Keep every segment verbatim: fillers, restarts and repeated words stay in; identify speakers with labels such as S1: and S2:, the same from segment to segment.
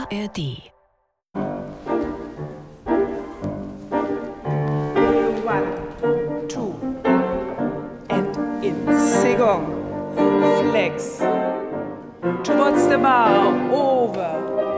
S1: A R D.
S2: One, two, and in Segong, flex, towards the bar, over,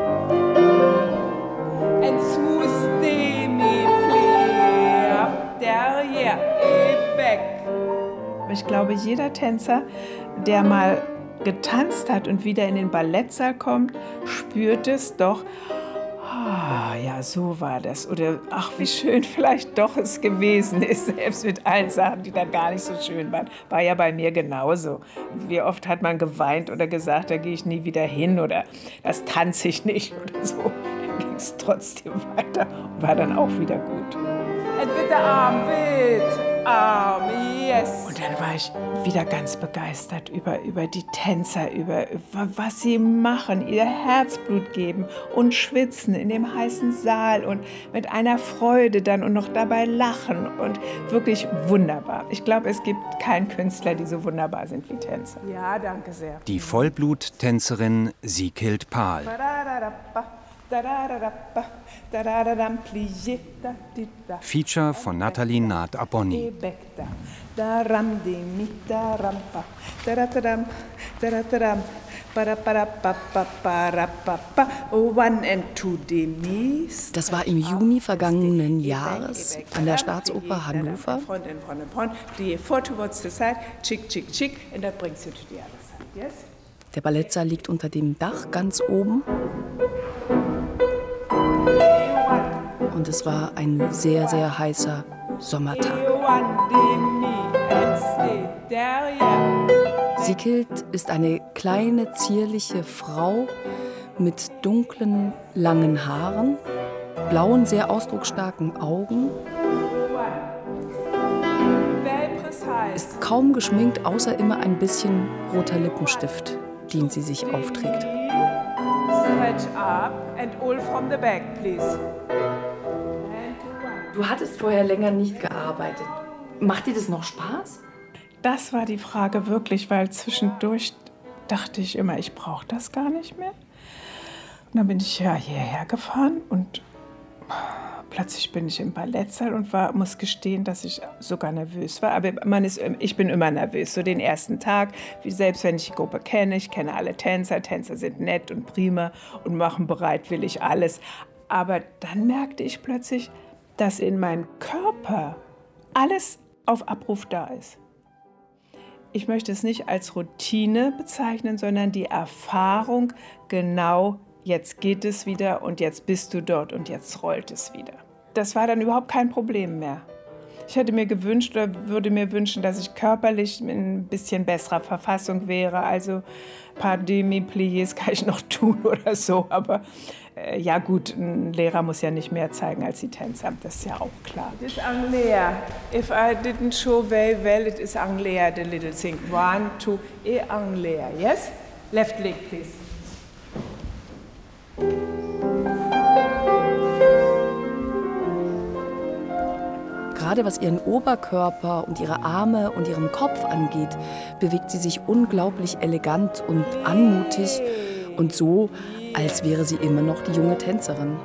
S2: and smooth demi play up there, yeah, eh, back. Ich glaube, jeder Tänzer, der mal getanzt hat und wieder in den Ballettsaal kommt, spürt es doch. Ah, ja, so war das. Oder, ach, wie schön vielleicht doch es gewesen ist, selbst mit allen Sachen, die dann gar nicht so schön waren. War ja bei mir genauso. Wie oft hat man geweint oder gesagt, da gehe ich nie wieder hin oder das tanze ich nicht oder so. Dann ging es trotzdem weiter und war dann auch wieder gut. Und bitte Arm, bitte Arm, yes. Und dann war ich wieder ganz begeistert über, über die Tänzer, über, über was sie machen, ihr Herzblut geben und schwitzen in dem heißen Saal und mit einer Freude dann und noch dabei lachen und wirklich wunderbar. Ich glaube, es gibt keinen Künstler, die so wunderbar sind wie Tänzer. Ja, danke sehr.
S3: Die Vollbluttänzerin Sikild Pahl. Feature von Nathalie Naht-Abonni.
S1: Das war im Juni vergangenen Jahres an der Staatsoper Hannover. Der Ballettsaal liegt unter dem Dach ganz oben. Und es war ein sehr, sehr heißer Sommertag. Sikild ist eine kleine, zierliche Frau mit dunklen, langen Haaren, blauen, sehr ausdrucksstarken Augen, ist kaum geschminkt, außer immer ein bisschen roter Lippenstift, den sie sich aufträgt. Du hattest vorher länger nicht gearbeitet. Macht dir das noch Spaß?
S2: Das war die Frage wirklich, weil zwischendurch dachte ich immer, ich brauche das gar nicht mehr. Und dann bin ich ja hierher gefahren und plötzlich bin ich im Ballettsaal und war, muss gestehen, dass ich sogar nervös war. Aber man ist, ich bin immer nervös, so den ersten Tag. Wie selbst wenn ich die Gruppe kenne, ich kenne alle Tänzer. Tänzer sind nett und prima und machen bereitwillig alles. Aber dann merkte ich plötzlich, dass in meinem Körper alles auf Abruf da ist. Ich möchte es nicht als Routine bezeichnen, sondern die Erfahrung, genau, jetzt geht es wieder und jetzt bist du dort und jetzt rollt es wieder. Das war dann überhaupt kein Problem mehr. Ich hätte mir gewünscht oder würde mir wünschen, dass ich körperlich in ein bisschen besserer Verfassung wäre. Also ein paar Demi-Pliés kann ich noch tun oder so. Aber äh, ja gut, ein Lehrer muss ja nicht mehr zeigen als die Tänzer. Das ist ja auch klar. It is Angleia. If I didn't show very well, it is Angleia, the little thing. One, two, e Angleia. Yes? Left leg, please.
S1: Gerade was ihren Oberkörper und ihre Arme und ihren Kopf angeht, bewegt sie sich unglaublich elegant und anmutig und so, als wäre sie immer noch die junge Tänzerin.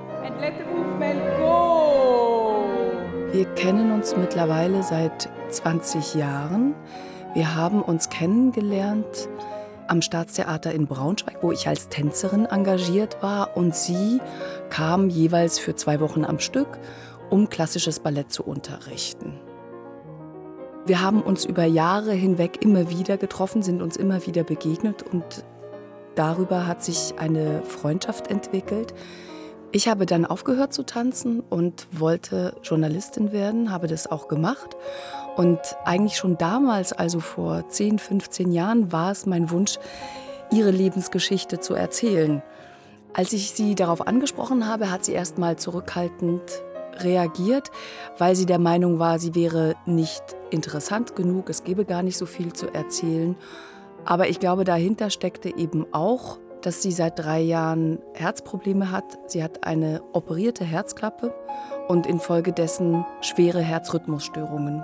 S1: Wir kennen uns mittlerweile seit zwanzig Jahren. Wir haben uns kennengelernt am Staatstheater in Braunschweig, wo ich als Tänzerin engagiert war, und sie kam jeweils für zwei Wochen am Stück, um klassisches Ballett zu unterrichten. Wir haben uns über Jahre hinweg immer wieder getroffen, sind uns immer wieder begegnet und darüber hat sich eine Freundschaft entwickelt. Ich habe dann aufgehört zu tanzen und wollte Journalistin werden, habe das auch gemacht. Und eigentlich schon damals, also vor zehn, fünfzehn Jahren, war es mein Wunsch, ihre Lebensgeschichte zu erzählen. Als ich sie darauf angesprochen habe, hat sie erst mal zurückhaltend reagiert, weil sie der Meinung war, sie wäre nicht interessant genug, es gäbe gar nicht so viel zu erzählen. Aber ich glaube, dahinter steckte eben auch, dass sie seit drei Jahren Herzprobleme hat. Sie hat eine operierte Herzklappe und infolgedessen schwere Herzrhythmusstörungen.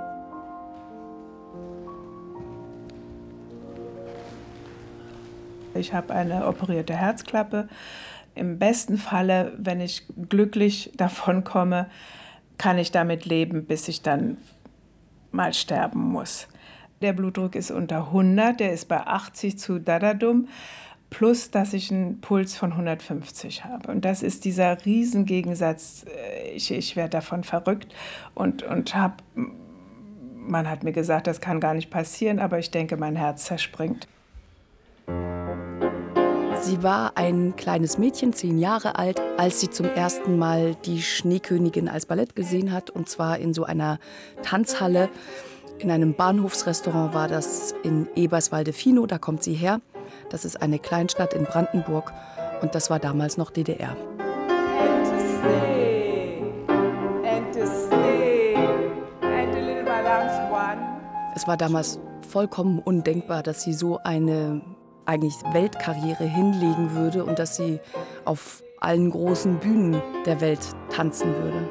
S2: Ich habe eine operierte Herzklappe. Im besten Falle, wenn ich glücklich davon komme, kann ich damit leben, bis ich dann mal sterben muss. Der Blutdruck ist unter hundert, der ist bei achtzig zu Dadadum, plus dass ich einen Puls von hundertfünfzig habe. Und das ist dieser Riesengegensatz. Ich, ich werde davon verrückt und, und habe, man hat mir gesagt, das kann gar nicht passieren, aber ich denke, mein Herz zerspringt.
S1: Sie war ein kleines Mädchen, zehn Jahre alt, als sie zum ersten Mal die Schneekönigin als Ballett gesehen hat, und zwar in so einer Tanzhalle. In einem Bahnhofsrestaurant war das in Eberswalde-Finow, da kommt sie her. Das ist eine Kleinstadt in Brandenburg und das war damals noch D D R.
S2: And to stay, and to stay, and a little balance one.
S1: Es war damals vollkommen undenkbar, dass sie so eine eigentlich Weltkarriere hinlegen würde und dass sie auf allen großen Bühnen der Welt tanzen würde.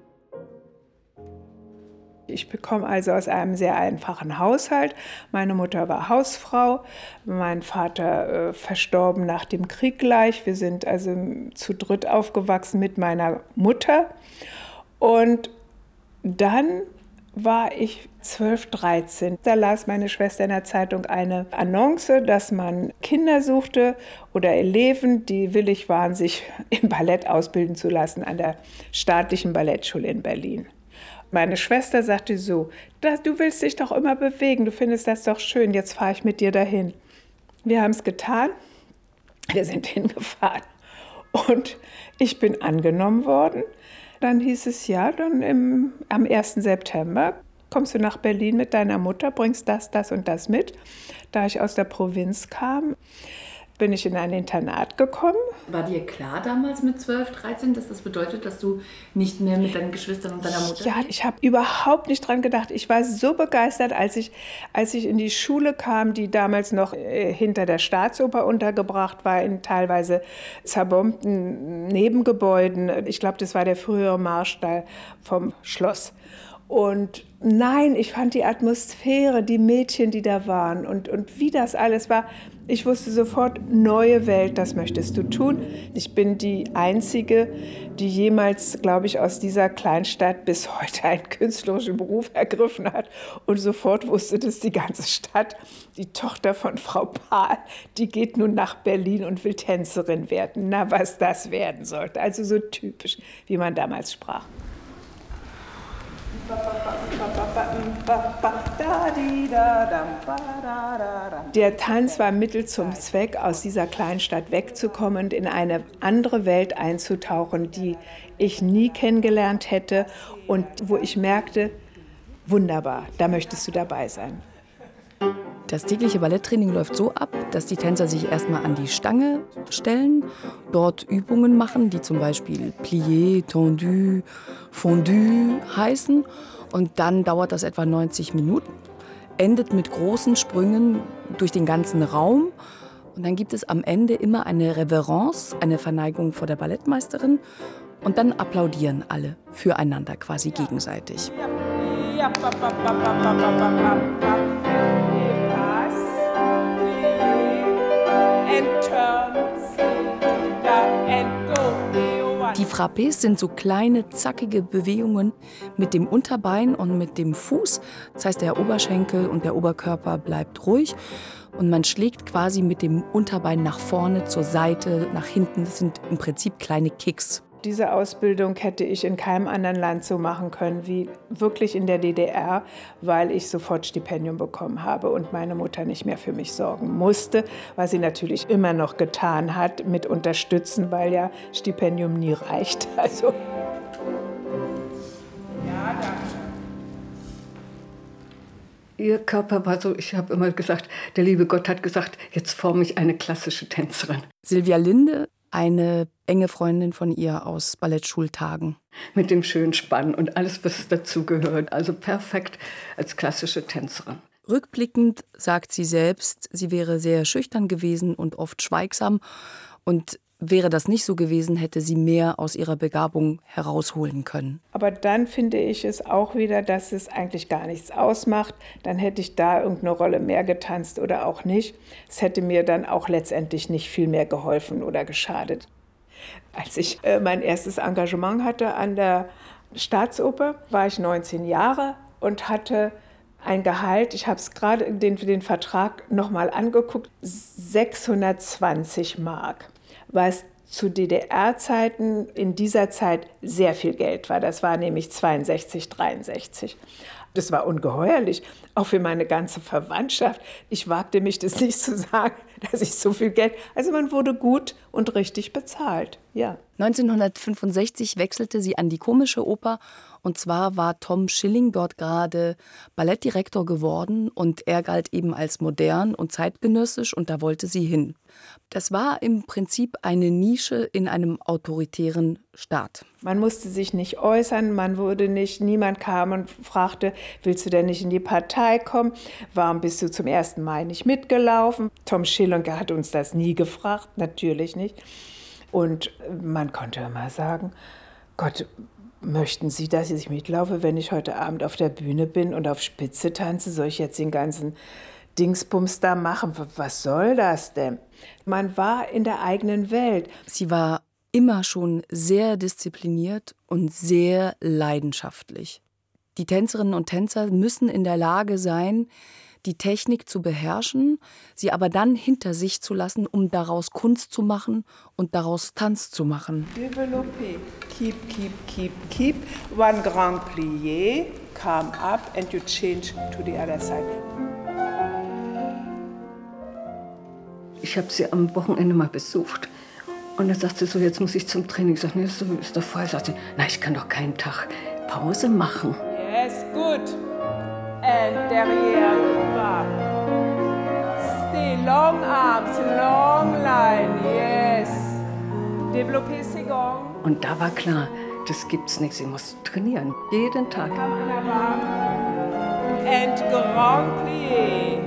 S2: Ich komme also aus einem sehr einfachen Haushalt. Meine Mutter war Hausfrau, mein Vater äh, verstorben nach dem Krieg gleich. Wir sind also zu dritt aufgewachsen mit meiner Mutter. Und dann war ich zwölf, dreizehn. Da las meine Schwester in der Zeitung eine Annonce, dass man Kinder suchte oder Eleven, die willig waren, sich im Ballett ausbilden zu lassen an der staatlichen Ballettschule in Berlin. Meine Schwester sagte so, du willst dich doch immer bewegen, du findest das doch schön, jetzt fahre ich mit dir dahin. Wir haben es getan, wir sind hingefahren und ich bin angenommen worden. Dann hieß es, ja, dann im, am ersten September kommst du nach Berlin mit deiner Mutter, bringst das, das und das mit. Da ich aus der Provinz kam, bin ich in ein Internat gekommen.
S1: War dir klar damals mit zwölf, dreizehn, dass das bedeutet, dass du nicht mehr mit deinen Geschwistern und deiner Mutter?
S2: Ja, ich habe überhaupt nicht dran gedacht. Ich war so begeistert, als ich, als ich in die Schule kam, die damals noch äh, hinter der Staatsoper untergebracht war, in teilweise zerbombten Nebengebäuden. Ich glaube, das war der frühere Marstall vom Schloss. Und nein, ich fand die Atmosphäre, die Mädchen, die da waren und, und wie das alles war. Ich wusste sofort, neue Welt, das möchtest du tun. Ich bin die Einzige, die jemals, glaube ich, aus dieser Kleinstadt bis heute einen künstlerischen Beruf ergriffen hat. Und sofort wusste das die ganze Stadt. Die Tochter von Frau Pahl, die geht nun nach Berlin und will Tänzerin werden. Na, was das werden sollte. Also so typisch, wie man damals sprach. Der Tanz war Mittel zum Zweck, aus dieser Kleinstadt wegzukommen und in eine andere Welt einzutauchen, die ich nie kennengelernt hätte und wo ich merkte, wunderbar, da möchtest du dabei sein.
S1: Das tägliche Balletttraining läuft so ab, dass die Tänzer sich erstmal an die Stange stellen, dort Übungen machen, die zum Beispiel Plié, Tendu, Fondu heißen. Und dann dauert das etwa neunzig Minuten, endet mit großen Sprüngen durch den ganzen Raum. Und dann gibt es am Ende immer eine Reverence, eine Verneigung vor der Ballettmeisterin. Und dann applaudieren alle füreinander, quasi gegenseitig. Ja. Die Frappés sind so kleine, zackige Bewegungen mit dem Unterbein und mit dem Fuß. Das heißt, der Oberschenkel und der Oberkörper bleibt ruhig. Und man schlägt quasi mit dem Unterbein nach vorne, zur Seite, nach hinten. Das sind im Prinzip kleine Kicks.
S2: Diese Ausbildung hätte ich in keinem anderen Land so machen können wie wirklich in der D D R, weil ich sofort Stipendium bekommen habe und meine Mutter nicht mehr für mich sorgen musste, was sie natürlich immer noch getan hat, mit unterstützen, weil ja Stipendium nie reicht. Also. Ja, danke.
S4: Ihr Körper war so, ich habe immer gesagt, der liebe Gott hat gesagt, jetzt forme ich eine klassische Tänzerin.
S1: Silvia Linde, eine enge Freundin von ihr aus Ballettschultagen.
S4: Mit dem schönen Spann und alles, was dazugehört. Also perfekt als klassische Tänzerin.
S1: Rückblickend sagt sie selbst, sie wäre sehr schüchtern gewesen und oft schweigsam. Und wäre das nicht so gewesen, hätte sie mehr aus ihrer Begabung herausholen können.
S2: Aber dann finde ich es auch wieder, dass es eigentlich gar nichts ausmacht. Dann hätte ich da irgendeine Rolle mehr getanzt oder auch nicht. Es hätte mir dann auch letztendlich nicht viel mehr geholfen oder geschadet. Als ich äh, mein erstes Engagement hatte an der Staatsoper, war ich neunzehn Jahre und hatte ein Gehalt, ich habe es gerade den, den Vertrag nochmal angeguckt, sechshundertzwanzig Mark, was zu D D R-Zeiten in dieser Zeit sehr viel Geld war. Das war nämlich zweiundsechzig, dreiundsechzig. Das war ungeheuerlich, auch für meine ganze Verwandtschaft. Ich wagte mich das nicht zu sagen, dass ich so viel Geld... Also man wurde gut und richtig bezahlt, ja.
S1: neunzehnhundertfünfundsechzig wechselte sie an die Komische Oper. Und zwar war Tom Schilling dort gerade Ballettdirektor geworden. Und er galt eben als modern und zeitgenössisch und da wollte sie hin. Das war im Prinzip eine Nische in einem autoritären Staat.
S2: Man musste sich nicht äußern, man wurde nicht, niemand kam und fragte, willst du denn nicht in die Partei kommen? Warum bist du zum ersten Mai nicht mitgelaufen? Tom Schilling hat uns das nie gefragt, natürlich nicht. Und man konnte immer sagen, Gott, möchten Sie, dass ich mitlaufe, wenn ich heute Abend auf der Bühne bin und auf Spitze tanze? Soll ich jetzt den ganzen Dingsbums da machen? Was soll das denn? Man war in der eigenen Welt.
S1: Sie war immer schon sehr diszipliniert und sehr leidenschaftlich. Die Tänzerinnen und Tänzer müssen in der Lage sein, die Technik zu beherrschen, sie aber dann hinter sich zu lassen, um daraus Kunst zu machen und daraus Tanz zu machen.
S2: Développé. Keep, keep, keep, keep. One grand plié, come up and you change to the other side.
S4: Ich habe sie am Wochenende mal besucht. Und dann sagt sie so, jetzt muss ich zum Training. Ich sage, nee, ist doch, ist doch voll. Sagt sie, na, ich kann doch keinen Tag Pause machen.
S2: Yes, good. And derrière, bas. Stay, long arms, long line, yes. Développé second.
S4: Und da war klar, das gibt's nicht. Sie muss trainieren, jeden Tag.
S2: And grand plié.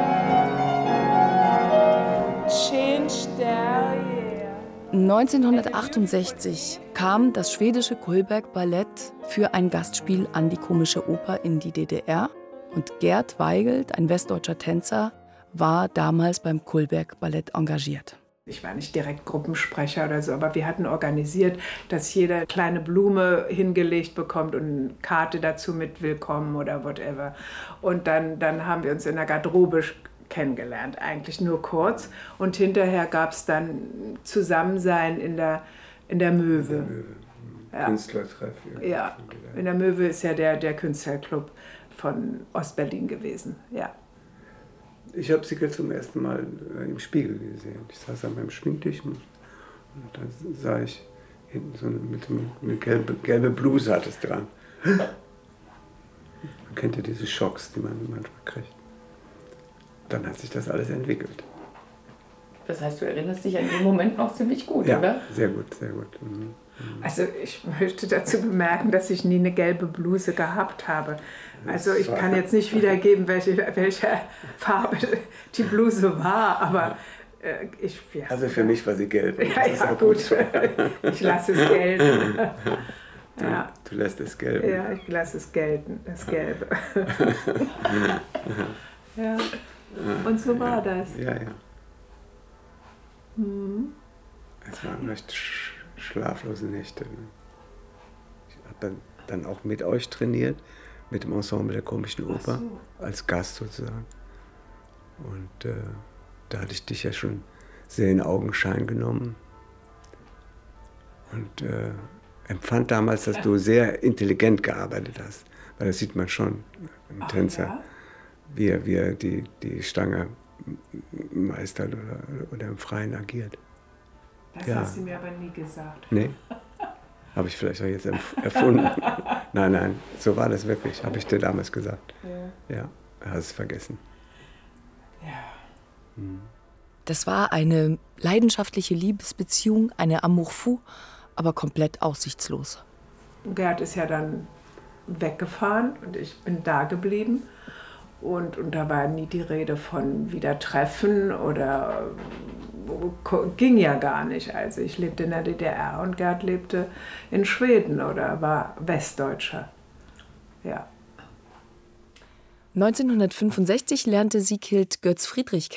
S2: Change derrière.
S1: neunzehnhundertachtundsechzig kam das schwedische Cullberg Ballett für ein Gastspiel an die Komische Oper in die D D R. Und Gerd Weigelt, ein westdeutscher Tänzer, war damals beim Cullberg Ballett engagiert.
S2: Ich war nicht direkt Gruppensprecher oder so, aber wir hatten organisiert, dass jeder kleine Blume hingelegt bekommt und eine Karte dazu mit Willkommen oder whatever. Und dann, dann haben wir uns in der Garderobe kennengelernt, eigentlich nur kurz. Und hinterher gab es dann Zusammensein in der, in der Möwe.
S5: In der Möwe.
S2: Ja.
S5: Künstlertreff.
S2: Ja, in der Möwe ist ja der, der Künstlerclub von Ostberlin gewesen, ja.
S5: Ich habe sie zum ersten Mal im Spiegel gesehen. Ich saß an meinem Schminktisch und da sah ich hinten so eine, mit eine gelbe, gelbe Bluse hat es dran. Man kennt ja diese Schocks, die man manchmal kriegt. Dann hat sich das alles entwickelt.
S1: Das heißt, du erinnerst dich an den Moment noch ziemlich gut,
S5: ja,
S1: oder?
S5: Sehr gut, sehr gut. Mhm.
S2: Also ich möchte dazu bemerken, dass ich nie eine gelbe Bluse gehabt habe. Also ich kann jetzt nicht wiedergeben, welche, welche Farbe die Bluse war, aber äh, ich... Ja.
S5: Also für mich war sie gelb.
S2: Ja, ja, gut. Ich lasse es gelten.
S5: Du,
S2: ja.
S5: du lässt es gelten.
S2: Ja, ich lasse es gelten, das Gelbe. Ja. Und so war das.
S5: Ja, ja.
S2: Mhm.
S5: Es waren recht sch schlaflose Nächte. Ich habe dann, dann auch mit euch trainiert, mit dem Ensemble der Komischen Oper, so. Als Gast sozusagen. Und äh, da hatte ich dich ja schon sehr in Augenschein genommen. Und äh, empfand damals, dass du sehr intelligent gearbeitet hast. Weil das sieht man schon im Ach, Tänzer, ja? wie er, wie er die, die Stange meistert oder, oder im Freien agiert.
S2: Das
S5: ja.
S2: hast du mir aber nie gesagt.
S5: Nee, habe ich vielleicht auch jetzt erfunden. Nein, nein, so war das wirklich, habe ich dir damals gesagt. Ja, ja, hast es vergessen.
S2: Ja.
S5: Hm.
S1: Das war eine leidenschaftliche Liebesbeziehung, eine Amour fou, aber komplett aussichtslos.
S2: Gerd ist ja dann weggefahren und ich bin da geblieben. Und, und da war nie die Rede von wieder treffen oder ging ja gar nicht. Also ich lebte in der D D R und Gerd lebte in Schweden oder war Westdeutscher. Ja.
S1: neunzehnhundertfünfundsechzig lernte Sieghild Götz Friedrich kennen,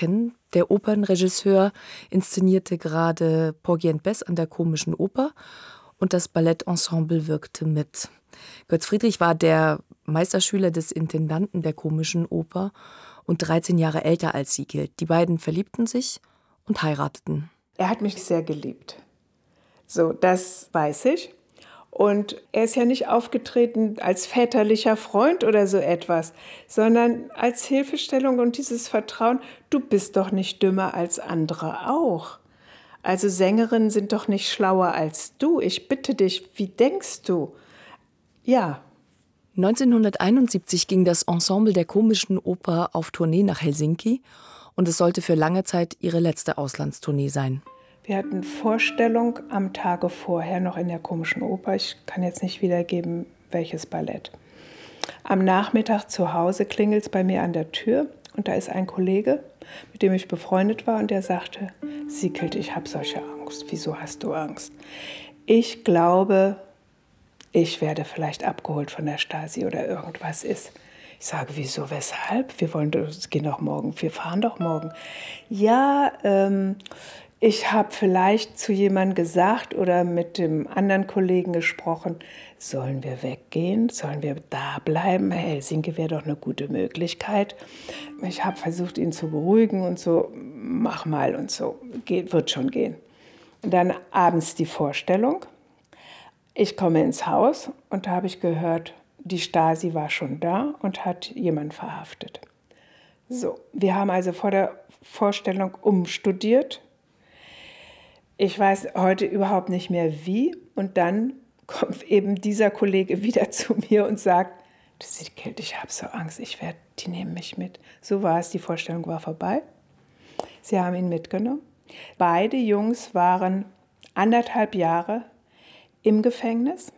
S1: Der Opernregisseur inszenierte gerade Porgy and Bess an der Komischen Oper und das Ballettensemble wirkte mit. Götz Friedrich war der Meisterschüler des Intendanten der Komischen Oper und dreizehn Jahre älter als Siekild. Die beiden verliebten sich und heirateten.
S2: Er hat mich sehr geliebt. So, das weiß ich. Und er ist ja nicht aufgetreten als väterlicher Freund oder so etwas, sondern als Hilfestellung und dieses Vertrauen, du bist doch nicht dümmer als andere auch. Also Sängerinnen sind doch nicht schlauer als du. Ich bitte dich, wie denkst du? Ja.
S1: neunzehnhunderteinundsiebzig ging das Ensemble der Komischen Oper auf Tournee nach Helsinki und es sollte für lange Zeit ihre letzte Auslandstournee sein.
S2: Wir hatten Vorstellung am Tage vorher noch in der Komischen Oper. Ich kann jetzt nicht wiedergeben, welches Ballett. Am Nachmittag zu Hause klingelt es bei mir an der Tür und da ist ein Kollege, mit dem ich befreundet war und der sagte, Siekild, ich habe solche Angst. Wieso hast du Angst? Ich glaube, ich werde vielleicht abgeholt von der Stasi oder irgendwas ist. Ich sage, wieso, weshalb? Wir wollen, es gehen doch morgen, wir fahren doch morgen. Ja, ähm, ich habe vielleicht zu jemandem gesagt oder mit dem anderen Kollegen gesprochen, sollen wir weggehen, sollen wir da bleiben? Helsinki wäre doch eine gute Möglichkeit. Ich habe versucht, ihn zu beruhigen und so, mach mal und so, geht, wird schon gehen. Und dann abends die Vorstellung. Ich komme ins Haus und da habe ich gehört, die Stasi war schon da und hat jemanden verhaftet. So, wir haben also vor der Vorstellung umstudiert. Ich weiß heute überhaupt nicht mehr wie. Und dann kommt eben dieser Kollege wieder zu mir und sagt, Siekild, ich habe so Angst, ich werde, die nehmen mich mit. So war es, die Vorstellung war vorbei. Sie haben ihn mitgenommen. Beide Jungs waren anderthalb Jahre im Gefängnis.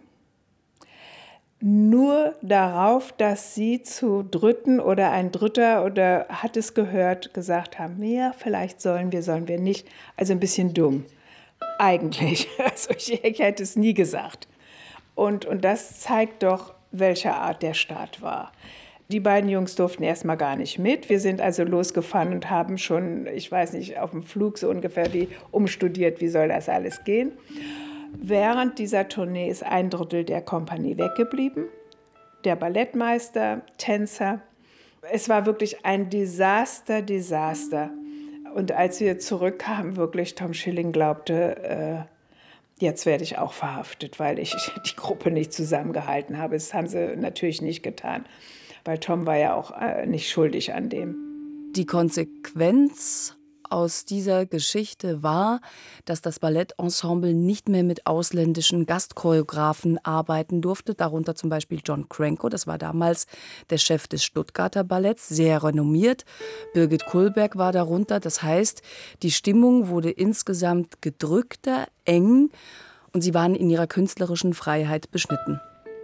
S2: Nur darauf, dass sie zu Dritten oder ein Dritter oder hat es gehört, gesagt haben, ja, vielleicht sollen wir, sollen wir nicht. Also ein bisschen dumm. Eigentlich. Also ich, ich hätte es nie gesagt. Und, und das zeigt doch, welcher Art der Staat war. Die beiden Jungs durften erstmal gar nicht mit. Wir sind also losgefahren und haben schon, ich weiß nicht, auf dem Flug so ungefähr wie umstudiert, wie soll das alles gehen. Während dieser Tournee ist ein Drittel der Kompanie weggeblieben. Der Ballettmeister, Tänzer. Es war wirklich ein Desaster, Desaster. Und als wir zurückkamen, wirklich, Tom Schilling glaubte, äh, jetzt werde ich auch verhaftet, weil ich die Gruppe nicht zusammengehalten habe. Das haben sie natürlich nicht getan, weil Tom war ja auch äh, nicht schuldig an dem.
S1: Die Konsequenz aus dieser Geschichte war, dass das Ballettensemble nicht mehr mit ausländischen Gastchoreografen arbeiten durfte, darunter zum Beispiel John Cranko, das war damals der Chef des Stuttgarter Balletts, sehr renommiert. Birgit Kullberg war darunter, das heißt, die Stimmung wurde insgesamt gedrückter, eng und sie waren in ihrer künstlerischen Freiheit beschnitten.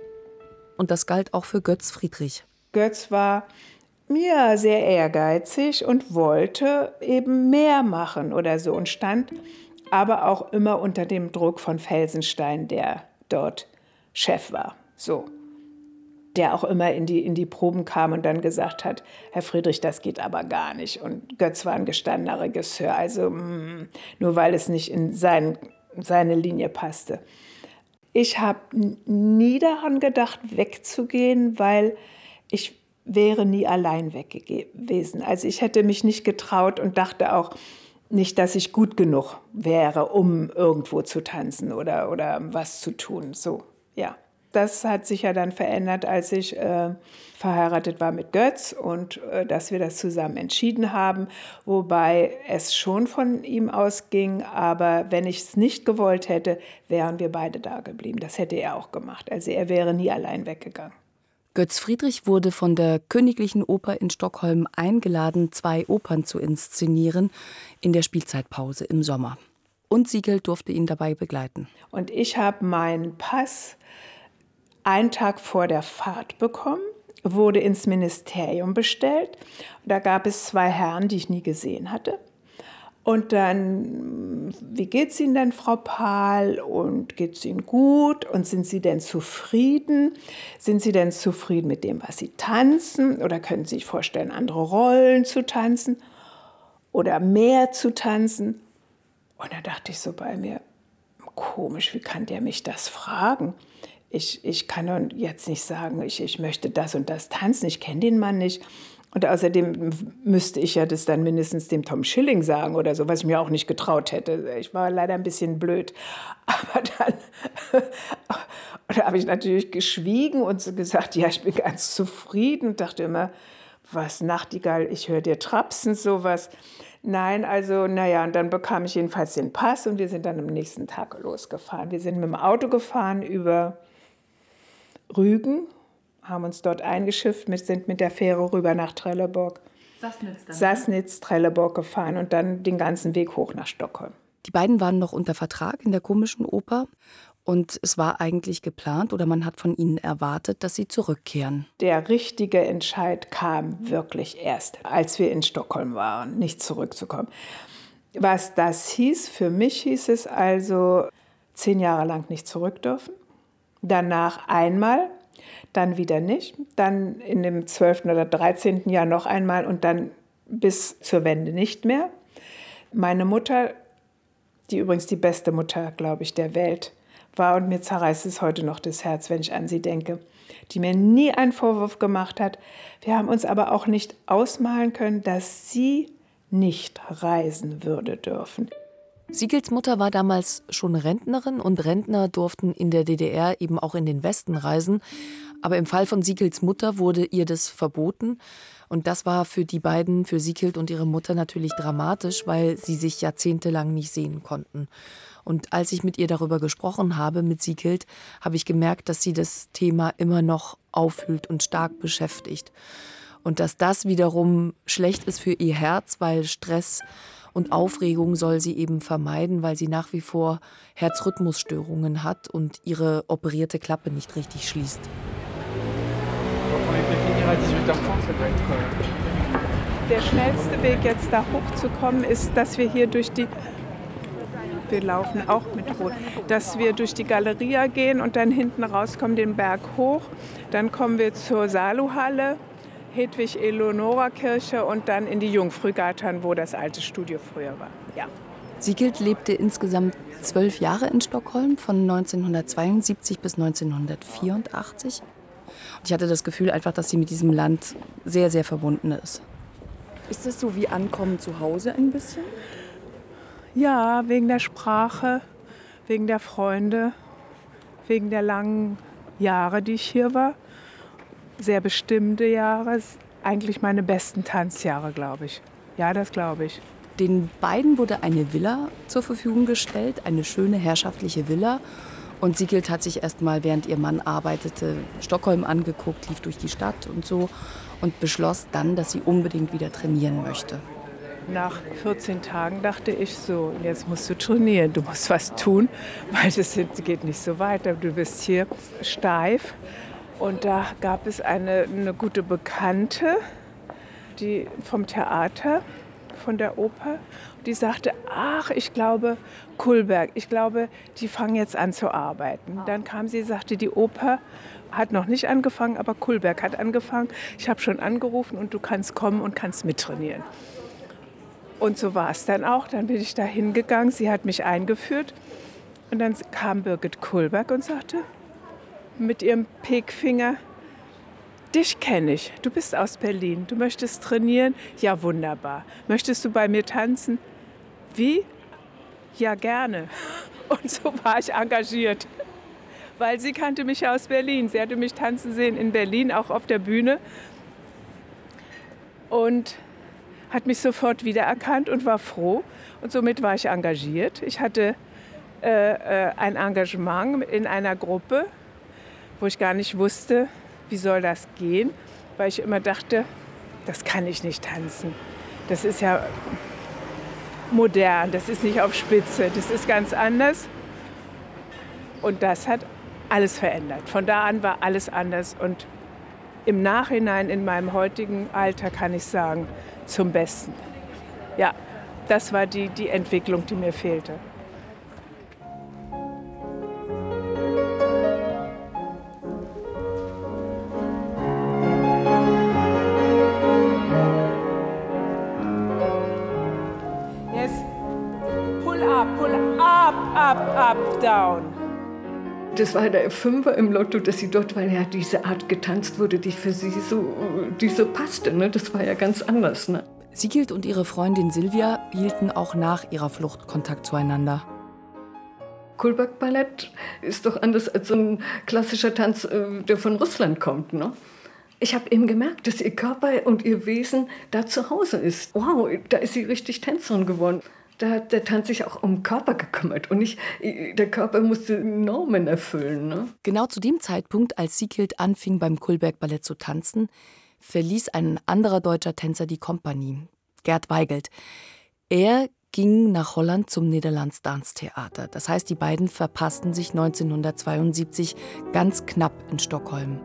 S1: Und das galt auch für Götz Friedrich.
S2: Götz war ja, sehr ehrgeizig und wollte eben mehr machen oder so und stand aber auch immer unter dem Druck von Felsenstein, der dort Chef war, so. Der auch immer in die, in die Proben kam und dann gesagt hat, Herr Friedrich, das geht aber gar nicht. Und Götz war ein gestandener Regisseur, also mh, nur weil es nicht in sein, seine Linie passte. Ich habe nie daran gedacht, wegzugehen, weil ich wäre nie allein weg gewesen. Also ich hätte mich nicht getraut und dachte auch nicht, dass ich gut genug wäre, um irgendwo zu tanzen oder, oder was zu tun. So, ja. Das hat sich ja dann verändert, als ich äh, verheiratet war mit Götz und äh, dass wir das zusammen entschieden haben, wobei es schon von ihm ausging, aber wenn ich es nicht gewollt hätte, wären wir beide da geblieben. Das hätte er auch gemacht. Also er wäre nie allein weggegangen.
S1: Götz Friedrich wurde von der Königlichen Oper in Stockholm eingeladen, zwei Opern zu inszenieren in der Spielzeitpause im Sommer. Und Siekild durfte ihn dabei begleiten.
S2: Und ich habe meinen Pass einen Tag vor der Fahrt bekommen, wurde ins Ministerium bestellt. Da gab es zwei Herren, die ich nie gesehen hatte. Und dann, wie geht's Ihnen denn, Frau Pahl? Und geht's Ihnen gut? Und sind Sie denn zufrieden? Sind Sie denn zufrieden mit dem, was Sie tanzen? Oder können Sie sich vorstellen, andere Rollen zu tanzen? oder mehr zu tanzen. Und da dachte ich so bei mir, komisch, wie kann der mich das fragen? Ich, ich kann doch jetzt nicht sagen, ich, ich möchte das und das tanzen, ich kenne den Mann nicht. Und außerdem müsste ich ja das dann mindestens dem Tom Schilling sagen oder so, was ich mir auch nicht getraut hätte. Ich war leider ein bisschen blöd. Aber dann da habe ich natürlich geschwiegen und so gesagt, ja, ich bin ganz zufrieden und dachte immer, was Nachtigall, ich höre dir trapsen, sowas. Nein, also naja, und dann bekam ich jedenfalls den Pass und wir sind dann am nächsten Tag losgefahren. Wir sind mit dem Auto gefahren über Rügen, haben uns dort eingeschifft, mit, sind mit der Fähre rüber nach Trelleborg.
S1: Sassnitz dann?
S2: Sassnitz, Trelleborg gefahren und dann den ganzen Weg hoch nach Stockholm.
S1: Die beiden waren noch unter Vertrag in der Komischen Oper und es war eigentlich geplant oder man hat von ihnen erwartet, dass sie zurückkehren.
S2: Der richtige Entscheid kam wirklich erst, als wir in Stockholm waren, nicht zurückzukommen. Was das hieß, für mich hieß es also, zehn Jahre lang nicht zurück dürfen, danach einmal, dann wieder nicht, dann in dem zwölften oder dreizehnten Jahr noch einmal und dann bis zur Wende nicht mehr. Meine Mutter, die übrigens die beste Mutter, glaube ich, der Welt war, und mir zerreißt es heute noch das Herz, wenn ich an sie denke, die mir nie einen Vorwurf gemacht hat. Wir haben uns aber auch nicht ausmalen können, dass sie nicht reisen würde dürfen.
S1: Sigels Mutter war damals schon Rentnerin und Rentner durften in der D D R eben auch in den Westen reisen. Aber im Fall von Sigels Mutter wurde ihr das verboten. Und das war für die beiden, für Sighild und ihre Mutter natürlich dramatisch, weil sie sich jahrzehntelang nicht sehen konnten. Und als ich mit ihr darüber gesprochen habe, mit Sighild, habe ich gemerkt, dass sie das Thema immer noch auffühlt und stark beschäftigt. Und dass das wiederum schlecht ist für ihr Herz, weil Stress und Aufregung soll sie eben vermeiden, weil sie nach wie vor Herzrhythmusstörungen hat und ihre operierte Klappe nicht richtig schließt.
S2: Der schnellste Weg, jetzt da hochzukommen, ist, dass wir hier durch die, wir laufen auch mit Rot, dass wir durch die Galeria gehen und dann hinten rauskommen, den Berg hoch. Dann kommen wir zur Saluhalle, Hedwig-Eleonora-Kirche und dann in die Jungfrühgarten, wo das alte Studio früher war. Ja.
S1: Sighild lebte insgesamt zwölf Jahre in Stockholm, von neunzehnhundertzweiundsiebzig bis neunzehnhundertvierundachtzig. Und ich hatte das Gefühl einfach, dass sie mit diesem Land sehr, sehr verbunden ist. Ist das so wie Ankommen zu Hause ein bisschen?
S2: Ja, wegen der Sprache, wegen der Freunde, wegen der langen Jahre, die ich hier war. Sehr bestimmte Jahre, eigentlich meine besten Tanzjahre, glaube ich. Ja, das glaube ich.
S1: Den beiden wurde eine Villa zur Verfügung gestellt, eine schöne herrschaftliche Villa. Und Sighild hat sich erst mal, während ihr Mann arbeitete, Stockholm angeguckt, lief durch die Stadt und so und beschloss dann, dass sie unbedingt wieder trainieren möchte.
S2: Nach vierzehn Tagen dachte ich so, jetzt musst du trainieren, du musst was tun, weil das geht nicht so weiter, du bist hier steif. Und da gab es eine, eine gute Bekannte, die vom Theater, von der Oper, die sagte, ach, ich glaube, Kullberg, ich glaube, die fangen jetzt an zu arbeiten. Dann kam sie, sagte, die Oper hat noch nicht angefangen, aber Kullberg hat angefangen. Ich habe schon angerufen und du kannst kommen und kannst mittrainieren. Und so war es dann auch. Dann bin ich da hingegangen, sie hat mich eingeführt. Und dann kam Birgit Kullberg und sagte mit ihrem Pekfinger, dich kenne ich, du bist aus Berlin, du möchtest trainieren? Ja, wunderbar. Möchtest du bei mir tanzen? Wie? Ja, gerne. Und so war ich engagiert, weil sie kannte mich aus Berlin. Sie hatte mich tanzen sehen in Berlin, auch auf der Bühne. Und hat mich sofort wiedererkannt und war froh. Und somit war ich engagiert. Ich hatte äh, äh, ein Engagement in einer Gruppe, wo ich gar nicht wusste, wie soll das gehen, weil ich immer dachte, das kann ich nicht tanzen. Das ist ja modern, das ist nicht auf Spitze, das ist ganz anders. Und das hat alles verändert. Von da an war alles anders. Und im Nachhinein, in meinem heutigen Alter, kann ich sagen, zum Besten. Ja, das war die, die Entwicklung, die mir fehlte. up, pull up, up, up, down.
S4: Das war der Fünfer im Lotto, dass sie dort, weil ja diese Art getanzt wurde, die für sie so, die so passte. Ne? Das war ja ganz anders. Ne?
S1: Sighild und ihre Freundin Silvia hielten auch nach ihrer Flucht Kontakt zueinander.
S4: Kullberg-Ballett ist doch anders als so ein klassischer Tanz, der von Russland kommt. Ne? Ich habe eben gemerkt, dass ihr Körper und ihr Wesen da zu Hause ist. Wow, da ist sie richtig Tänzerin geworden. Da hat der Tanz sich auch um den Körper gekümmert und nicht, der Körper musste Normen erfüllen. Ne?
S1: Genau zu dem Zeitpunkt, als Sighild anfing, beim Kullberg-Ballett zu tanzen, verließ ein anderer deutscher Tänzer die Kompanie, Gert Weigelt. Er ging nach Holland zum Nederlands Danstheater. Das heißt, die beiden verpassten sich neunzehnhundertzweiundsiebzig ganz knapp in Stockholm.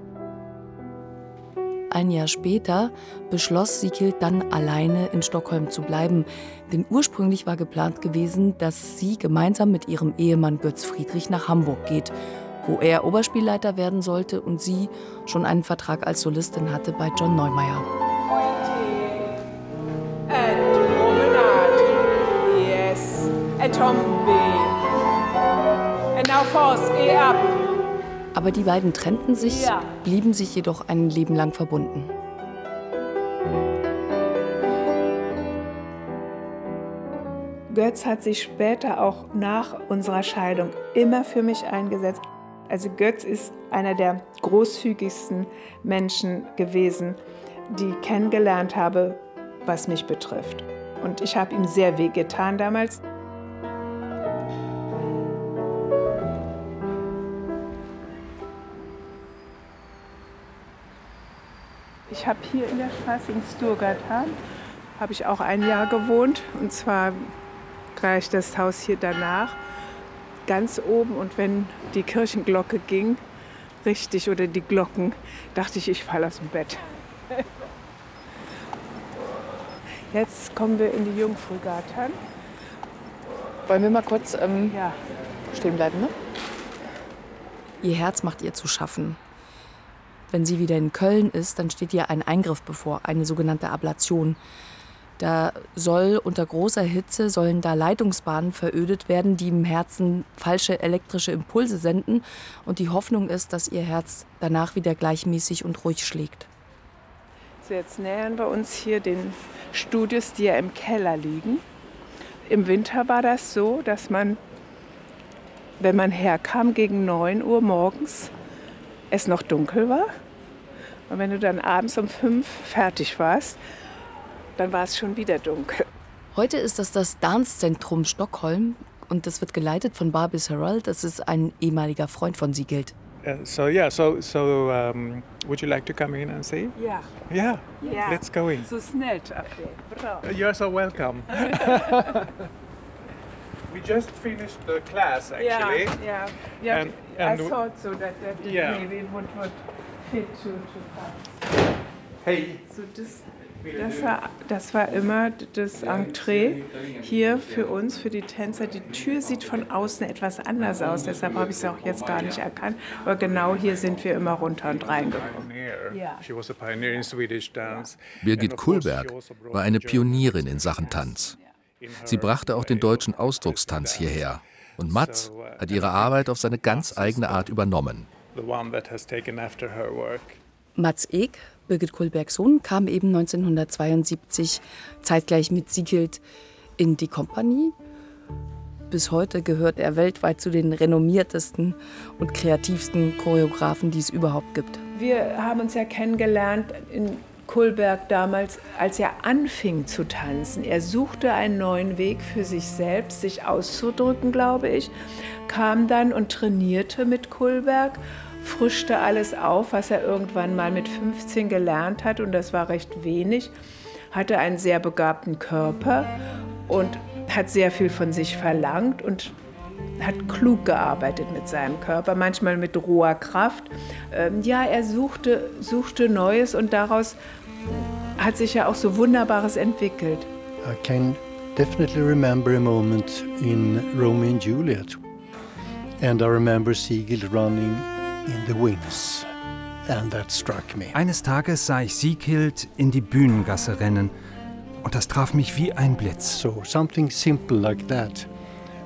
S1: Ein Jahr später beschloss Sighild dann alleine in Stockholm zu bleiben. Denn ursprünglich war geplant gewesen, dass sie gemeinsam mit ihrem Ehemann Götz Friedrich nach Hamburg geht, wo er Oberspielleiter werden sollte und sie schon einen Vertrag als Solistin hatte bei John Neumeier.
S2: And promenade. Yes. And tombe. And now force, E up.
S1: Aber die beiden trennten sich,
S2: Ja.
S1: blieben sich jedoch ein Leben lang verbunden.
S2: Götz hat sich später auch nach unserer Scheidung immer für mich eingesetzt. Also Götz ist einer der großzügigsten Menschen gewesen, die ich kennengelernt habe, was mich betrifft. Und ich habe ihm sehr wehgetan damals. Ich habe hier in der Straße in Sturgatan, habe ich auch ein Jahr gewohnt, und zwar gleich das Haus hier danach, ganz oben. Und wenn die Kirchenglocke ging, richtig, oder die Glocken, dachte ich, ich falle aus dem Bett. Jetzt kommen wir in die Jungfrühgatan.
S1: Wollen wir mal kurz ähm,
S2: Ja.
S1: stehen bleiben, ne? Ihr Herz macht ihr zu schaffen. Wenn sie wieder in Köln ist, dann steht ihr ein Eingriff bevor, eine sogenannte Ablation. Da soll unter großer Hitze sollen da Leitungsbahnen verödet werden, die im Herzen falsche elektrische Impulse senden. Und die Hoffnung ist, dass ihr Herz danach wieder gleichmäßig und ruhig schlägt.
S2: So, jetzt nähern wir uns hier den Studios, die ja im Keller liegen. Im Winter war das so, dass man, wenn man herkam gegen neun Uhr morgens, es noch dunkel war. Und wenn du dann abends um fünf fertig warst, dann war es schon wieder dunkel.
S1: Heute ist das das Dance-Zentrum Stockholm und das wird geleitet von Barbis Herald. Das ist ein ehemaliger Freund von Sighild.
S6: Uh, so yeah, so so um, would you like to come in and see?
S2: Ja.
S6: Yeah,
S2: Ja.
S6: let's go in.
S2: So schnell, Abdel. Bravo.
S6: You're so welcome. We just finished the class actually.
S2: Yeah, yeah.
S6: And- and
S2: I
S6: w-
S2: thought so that, that it
S6: Yeah.
S2: maybe would, would fit to, to pass.
S6: Hey.
S2: So das, das, war, das war immer das Entree hier für uns, für die Tänzer. Die Tür sieht von außen etwas anders aus, deshalb habe ich es auch jetzt gar nicht erkannt. Aber genau hier sind wir immer runter und reingekommen. Ja.
S6: She was a pioneer in Swedish dance.
S7: Birgit
S6: And of course,
S7: Kullberg
S6: she also brought
S7: war eine
S6: the
S7: Pionierin
S6: German
S7: in Sachen Tanz.
S6: in her
S7: Sie brachte auch den deutschen Ausdruckstanz hierher. Und Mats hat ihre Arbeit auf seine ganz eigene Art übernommen.
S6: the one that has taken after her work.
S1: Mats Ek, Birgit Kullbergs Sohn, kam eben neunzehnhundertzweiundsiebzig zeitgleich mit Sighild in die Kompanie. Bis heute gehört er weltweit zu den renommiertesten und kreativsten Choreografen, die es überhaupt gibt.
S2: Wir haben uns ja kennengelernt in Kullberg damals, als er anfing zu tanzen. Er suchte einen neuen Weg für sich selbst, sich auszudrücken, glaube ich, kam dann und trainierte mit Kullberg, frischte alles auf, was er irgendwann mal mit fünfzehn gelernt hat, und das war recht wenig, hatte einen sehr begabten Körper und hat sehr viel von sich verlangt und hat klug gearbeitet mit seinem Körper, manchmal mit roher Kraft. Ähm, ja, er suchte, suchte Neues, und daraus hat sich ja auch so Wunderbares entwickelt.
S8: I can definitely remember a moment in Romeo and Juliet. And I remember Sighild running in the wings. And that struck me.
S3: Eines Tages sah ich Sighild in die Bühnengasse rennen und das traf mich wie ein Blitz.
S8: So something simple like that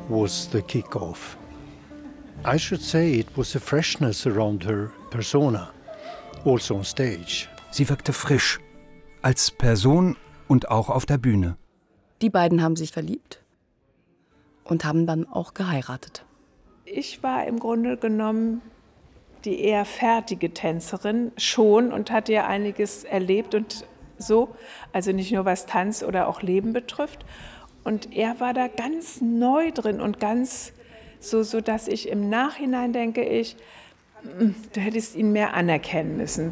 S8: was the kickoff. I should say it was a freshness around her persona, also on stage.
S3: Sie wirkte frisch, als Person und auch auf der Bühne.
S1: Die beiden haben sich verliebt und haben dann auch geheiratet.
S2: Ich war im Grunde genommen die eher fertige Tänzerin schon und hatte ja einiges erlebt und so, also nicht nur was Tanz oder auch Leben betrifft. Und er war da ganz neu drin und ganz so, so dass ich im Nachhinein denke ich, du hättest ihn mehr anerkennen müssen.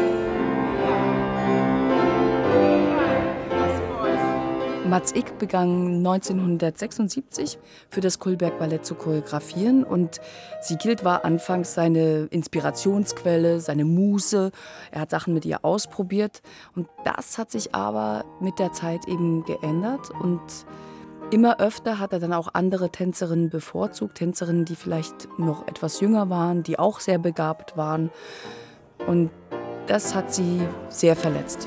S1: Mats Ick begann neunzehnhundertsechsundsiebzig für das Cullberg Ballett zu choreografieren und Sighild war anfangs seine Inspirationsquelle, seine Muse. Er hat Sachen mit ihr ausprobiert und das hat sich aber mit der Zeit eben geändert und immer öfter hat er dann auch andere Tänzerinnen bevorzugt, Tänzerinnen, die vielleicht noch etwas jünger waren, die auch sehr begabt waren und das hat sie sehr verletzt.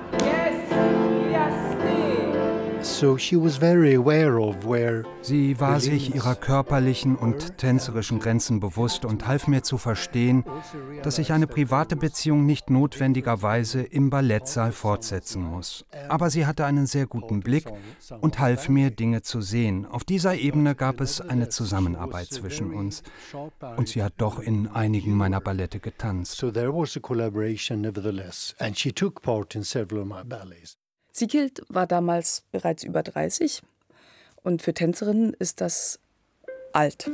S8: So she was very aware of where
S3: Sie war sich ihrer körperlichen und tänzerischen Grenzen bewusst und half mir zu verstehen, dass ich eine private Beziehung nicht notwendigerweise im Ballettsaal fortsetzen muss. Aber sie hatte einen sehr guten Blick und half mir, Dinge zu sehen. Auf dieser Ebene gab es eine Zusammenarbeit zwischen uns. Und sie hat doch in einigen meiner Ballette getanzt.
S8: So there was a collaboration nevertheless, and she took part in several of my ballets.
S1: Sighild war damals bereits über dreißig und für Tänzerinnen ist das alt.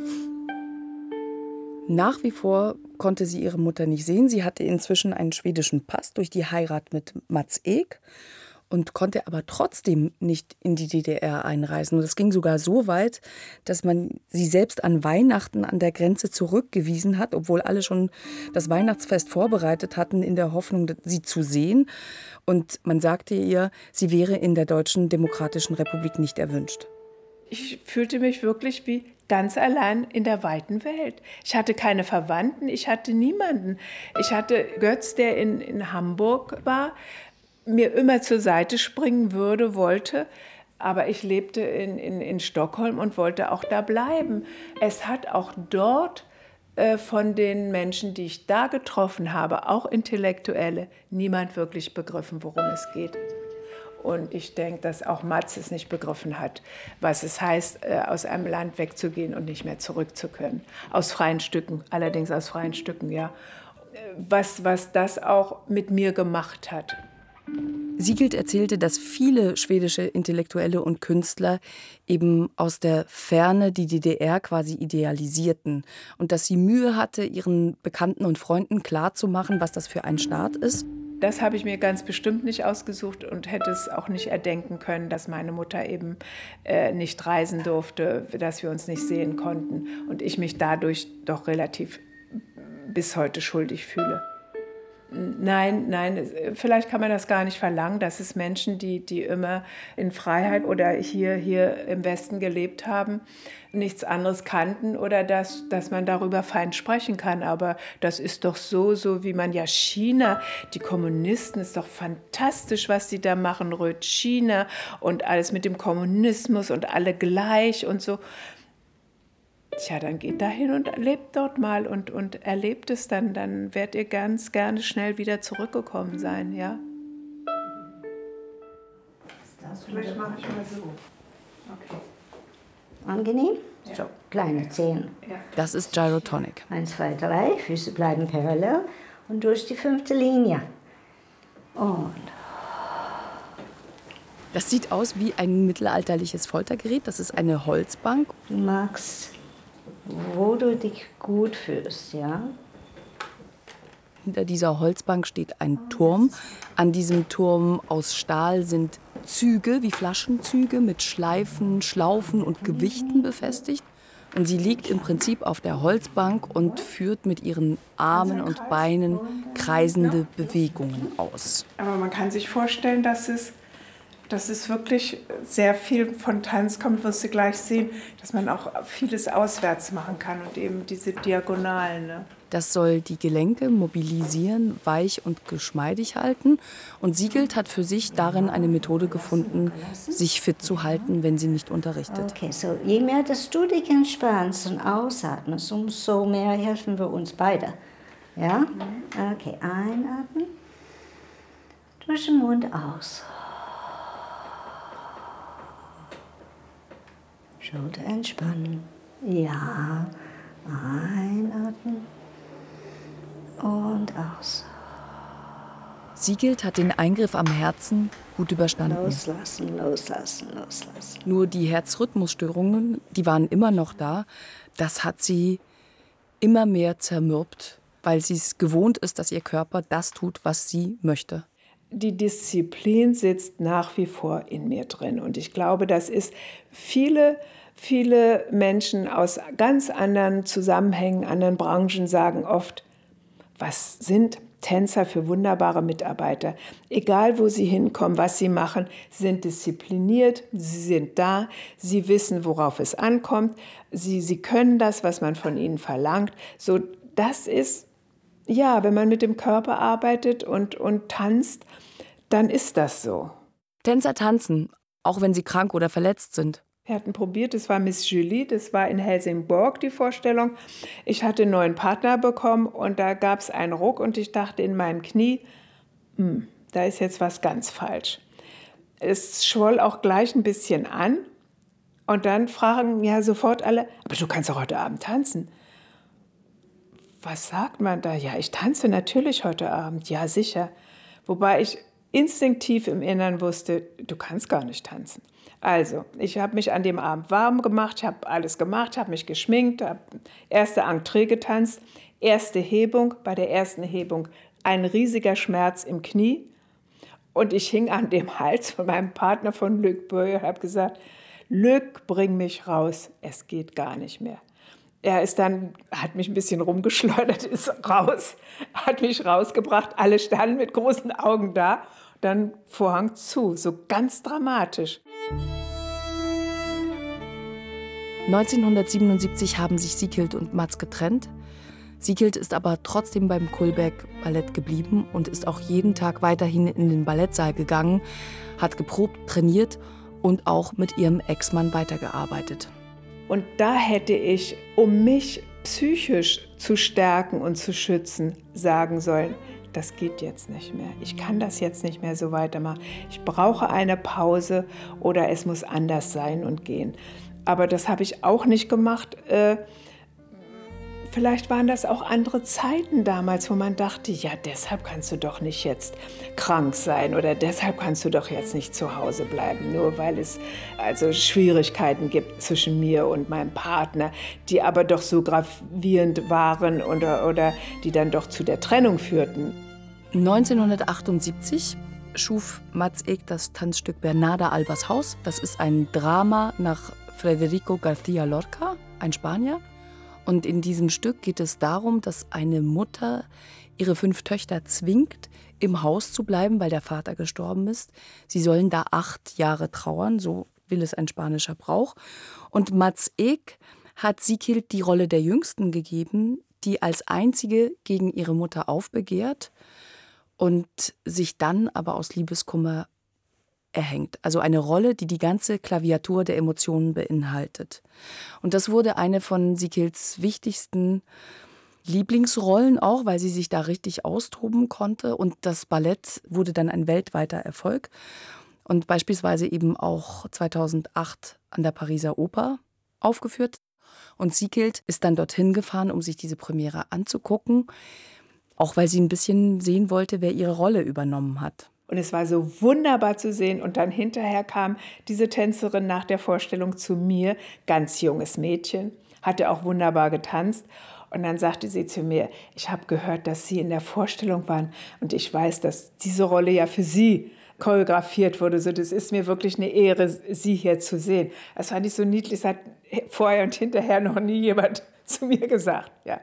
S1: Nach wie vor konnte sie ihre Mutter nicht sehen. Sie hatte inzwischen einen schwedischen Pass durch die Heirat mit Mats Ick und konnte aber trotzdem nicht in die D D R einreisen. Und das ging sogar so weit, dass man sie selbst an Weihnachten an der Grenze zurückgewiesen hat, obwohl alle schon das Weihnachtsfest vorbereitet hatten, in der Hoffnung, sie zu sehen. Und man sagte ihr, sie wäre in der Deutschen Demokratischen Republik nicht erwünscht.
S2: Ich fühlte mich wirklich wie ganz allein in der weiten Welt. Ich hatte keine Verwandten, ich hatte niemanden. Ich hatte Götz, der in, in Hamburg war, mir immer zur Seite springen würde, wollte. Aber ich lebte in, in, in Stockholm und wollte auch da bleiben. Es hat auch dort äh, von den Menschen, die ich da getroffen habe, auch Intellektuelle, niemand wirklich begriffen, worum es geht. Und ich denke, dass auch Mats es nicht begriffen hat, was es heißt, äh, aus einem Land wegzugehen und nicht mehr zurück zu können. Aus freien Stücken, allerdings aus freien Stücken, ja. Was, was das auch mit mir gemacht hat.
S1: Sighild erzählte, dass viele schwedische Intellektuelle und Künstler eben aus der Ferne die D D R quasi idealisierten und dass sie Mühe hatte, ihren Bekannten und Freunden klarzumachen, was das für ein Staat ist.
S2: Das habe ich mir ganz bestimmt nicht ausgesucht und hätte es auch nicht erdenken können, dass meine Mutter eben äh, nicht reisen durfte, dass wir uns nicht sehen konnten und ich mich dadurch doch relativ bis heute schuldig fühle. Nein, nein, vielleicht kann man das gar nicht verlangen, dass es Menschen, die, die immer in Freiheit oder hier, hier im Westen gelebt haben, nichts anderes kannten oder dass, dass man darüber fein sprechen kann. Aber das ist doch so, so wie man ja China, die Kommunisten, ist doch fantastisch, was die da machen, Röd China und alles mit dem Kommunismus und alle gleich und so. Tja, dann geht da hin und lebt dort mal und, und erlebt es dann. Dann werdet ihr ganz gerne schnell wieder zurückgekommen sein, ja?
S9: Vielleicht mache ich mal so. Okay. Angenehm? Ja. So, kleine Zehen.
S1: Ja. Das ist Gyrotonic.
S9: Eins, zwei, drei, Füße bleiben parallel und durch die fünfte Linie. Und...
S1: Das sieht aus wie ein mittelalterliches Foltergerät. Das ist eine Holzbank.
S9: Du magst... wo du dich gut fühlst, ja?
S1: Hinter dieser Holzbank steht ein Turm. An diesem Turm aus Stahl sind Züge, wie Flaschenzüge, mit Schleifen, Schlaufen und Gewichten befestigt. Und sie liegt im Prinzip auf der Holzbank und führt mit ihren Armen und Beinen kreisende Bewegungen aus.
S2: Aber man kann sich vorstellen, dass es dass es wirklich sehr viel von Tanz kommt, wirst du gleich sehen, dass man auch vieles auswärts machen kann und eben diese Diagonalen. Ne?
S1: Das soll die Gelenke mobilisieren, weich und geschmeidig halten. Und Siegelt hat für sich darin eine Methode gefunden, sich fit zu halten, wenn sie nicht unterrichtet.
S9: Okay, so je mehr dass du dich entspannst und ausatmest, umso mehr helfen wir uns beide. Ja? Okay, einatmen. Durch den Mund aus. Schulter entspannen. Ja. Einatmen. Und aus.
S1: Siegelt hat den Eingriff am Herzen gut überstanden.
S9: Loslassen, loslassen, loslassen.
S1: Nur die Herzrhythmusstörungen, die waren immer noch da. Das hat sie immer mehr zermürbt, weil sie es gewohnt ist, dass ihr Körper das tut, was sie möchte.
S2: Die Disziplin sitzt nach wie vor in mir drin. Und ich glaube, das ist viele, viele Menschen aus ganz anderen Zusammenhängen, anderen Branchen sagen oft, was sind Tänzer für wunderbare Mitarbeiter? Egal, wo sie hinkommen, was sie machen, sind diszipliniert, sie sind da, sie wissen, worauf es ankommt, sie, sie können das, was man von ihnen verlangt. So, das ist, ja, wenn man mit dem Körper arbeitet und, und tanzt, dann ist das so.
S1: Tänzer tanzen, auch wenn sie krank oder verletzt sind.
S2: Wir hatten probiert, das war Miss Julie, das war in Helsingborg die Vorstellung. Ich hatte einen neuen Partner bekommen und da gab es einen Ruck und ich dachte in meinem Knie, hm, da ist jetzt was ganz falsch. Es schwoll auch gleich ein bisschen an und dann fragen ja sofort alle, aber du kannst doch heute Abend tanzen. Was sagt man da? Ja, ich tanze natürlich heute Abend, ja sicher. Wobei ich instinktiv im Inneren wusste, du kannst gar nicht tanzen. Also, ich habe mich an dem Abend warm gemacht, habe alles gemacht, habe mich geschminkt, habe erste Entree getanzt, erste Hebung. Bei der ersten Hebung ein riesiger Schmerz im Knie und ich hing an dem Hals von meinem Partner von Luc Beuer und habe gesagt, Luc, bring mich raus, es geht gar nicht mehr. Er ist dann, hat mich ein bisschen rumgeschleudert, ist raus, hat mich rausgebracht, alle standen mit großen Augen da, dann Vorhang zu, so ganz dramatisch.
S1: neunzehnhundertsiebenundsiebzig haben sich Siegelt und Mats getrennt. Siegelt ist aber trotzdem beim Kullberg Ballett geblieben und ist auch jeden Tag weiterhin in den Ballettsaal gegangen, hat geprobt, trainiert und auch mit ihrem Ex-Mann weitergearbeitet.
S2: Und da hätte ich, um mich psychisch zu stärken und zu schützen, sagen sollen, das geht jetzt nicht mehr. Ich kann das jetzt nicht mehr so weitermachen. Ich brauche eine Pause oder es muss anders sein und gehen. Aber das habe ich auch nicht gemacht. Äh, vielleicht waren das auch andere Zeiten damals, wo man dachte, ja, deshalb kannst du doch nicht jetzt krank sein oder deshalb kannst du doch jetzt nicht zu Hause bleiben, nur weil es also Schwierigkeiten gibt zwischen mir und meinem Partner, die aber doch so gravierend waren oder, oder die dann doch zu der Trennung führten.
S1: neunzehnhundertachtundsiebzig schuf Mats Ek das Tanzstück Bernarda Albas Haus. Das ist ein Drama nach Federico García Lorca, ein Spanier. Und in diesem Stück geht es darum, dass eine Mutter ihre fünf Töchter zwingt, im Haus zu bleiben, weil der Vater gestorben ist. Sie sollen da acht Jahre trauern, so will es ein spanischer Brauch. Und Mats Ek hat Sieghild die Rolle der Jüngsten gegeben, die als einzige gegen ihre Mutter aufbegehrt und sich dann aber aus Liebeskummer erhängt. Also eine Rolle, die die ganze Klaviatur der Emotionen beinhaltet. Und das wurde eine von Sieghilds wichtigsten Lieblingsrollen auch, weil sie sich da richtig austoben konnte. Und das Ballett wurde dann ein weltweiter Erfolg. Und beispielsweise eben auch zweitausendacht an der Pariser Oper aufgeführt. Und Sieghild ist dann dorthin gefahren, um sich diese Premiere anzugucken. Auch weil sie ein bisschen sehen wollte, wer ihre Rolle übernommen hat.
S2: Und es war so wunderbar zu sehen. Und dann hinterher kam diese Tänzerin nach der Vorstellung zu mir, ganz junges Mädchen, hatte auch wunderbar getanzt. Und dann sagte sie zu mir, ich habe gehört, dass Sie in der Vorstellung waren. Und ich weiß, dass diese Rolle ja für Sie choreografiert wurde. So, das ist mir wirklich eine Ehre, Sie hier zu sehen. Das fand ich so niedlich. Das hat vorher und hinterher noch nie jemand zu mir gesagt. Ja.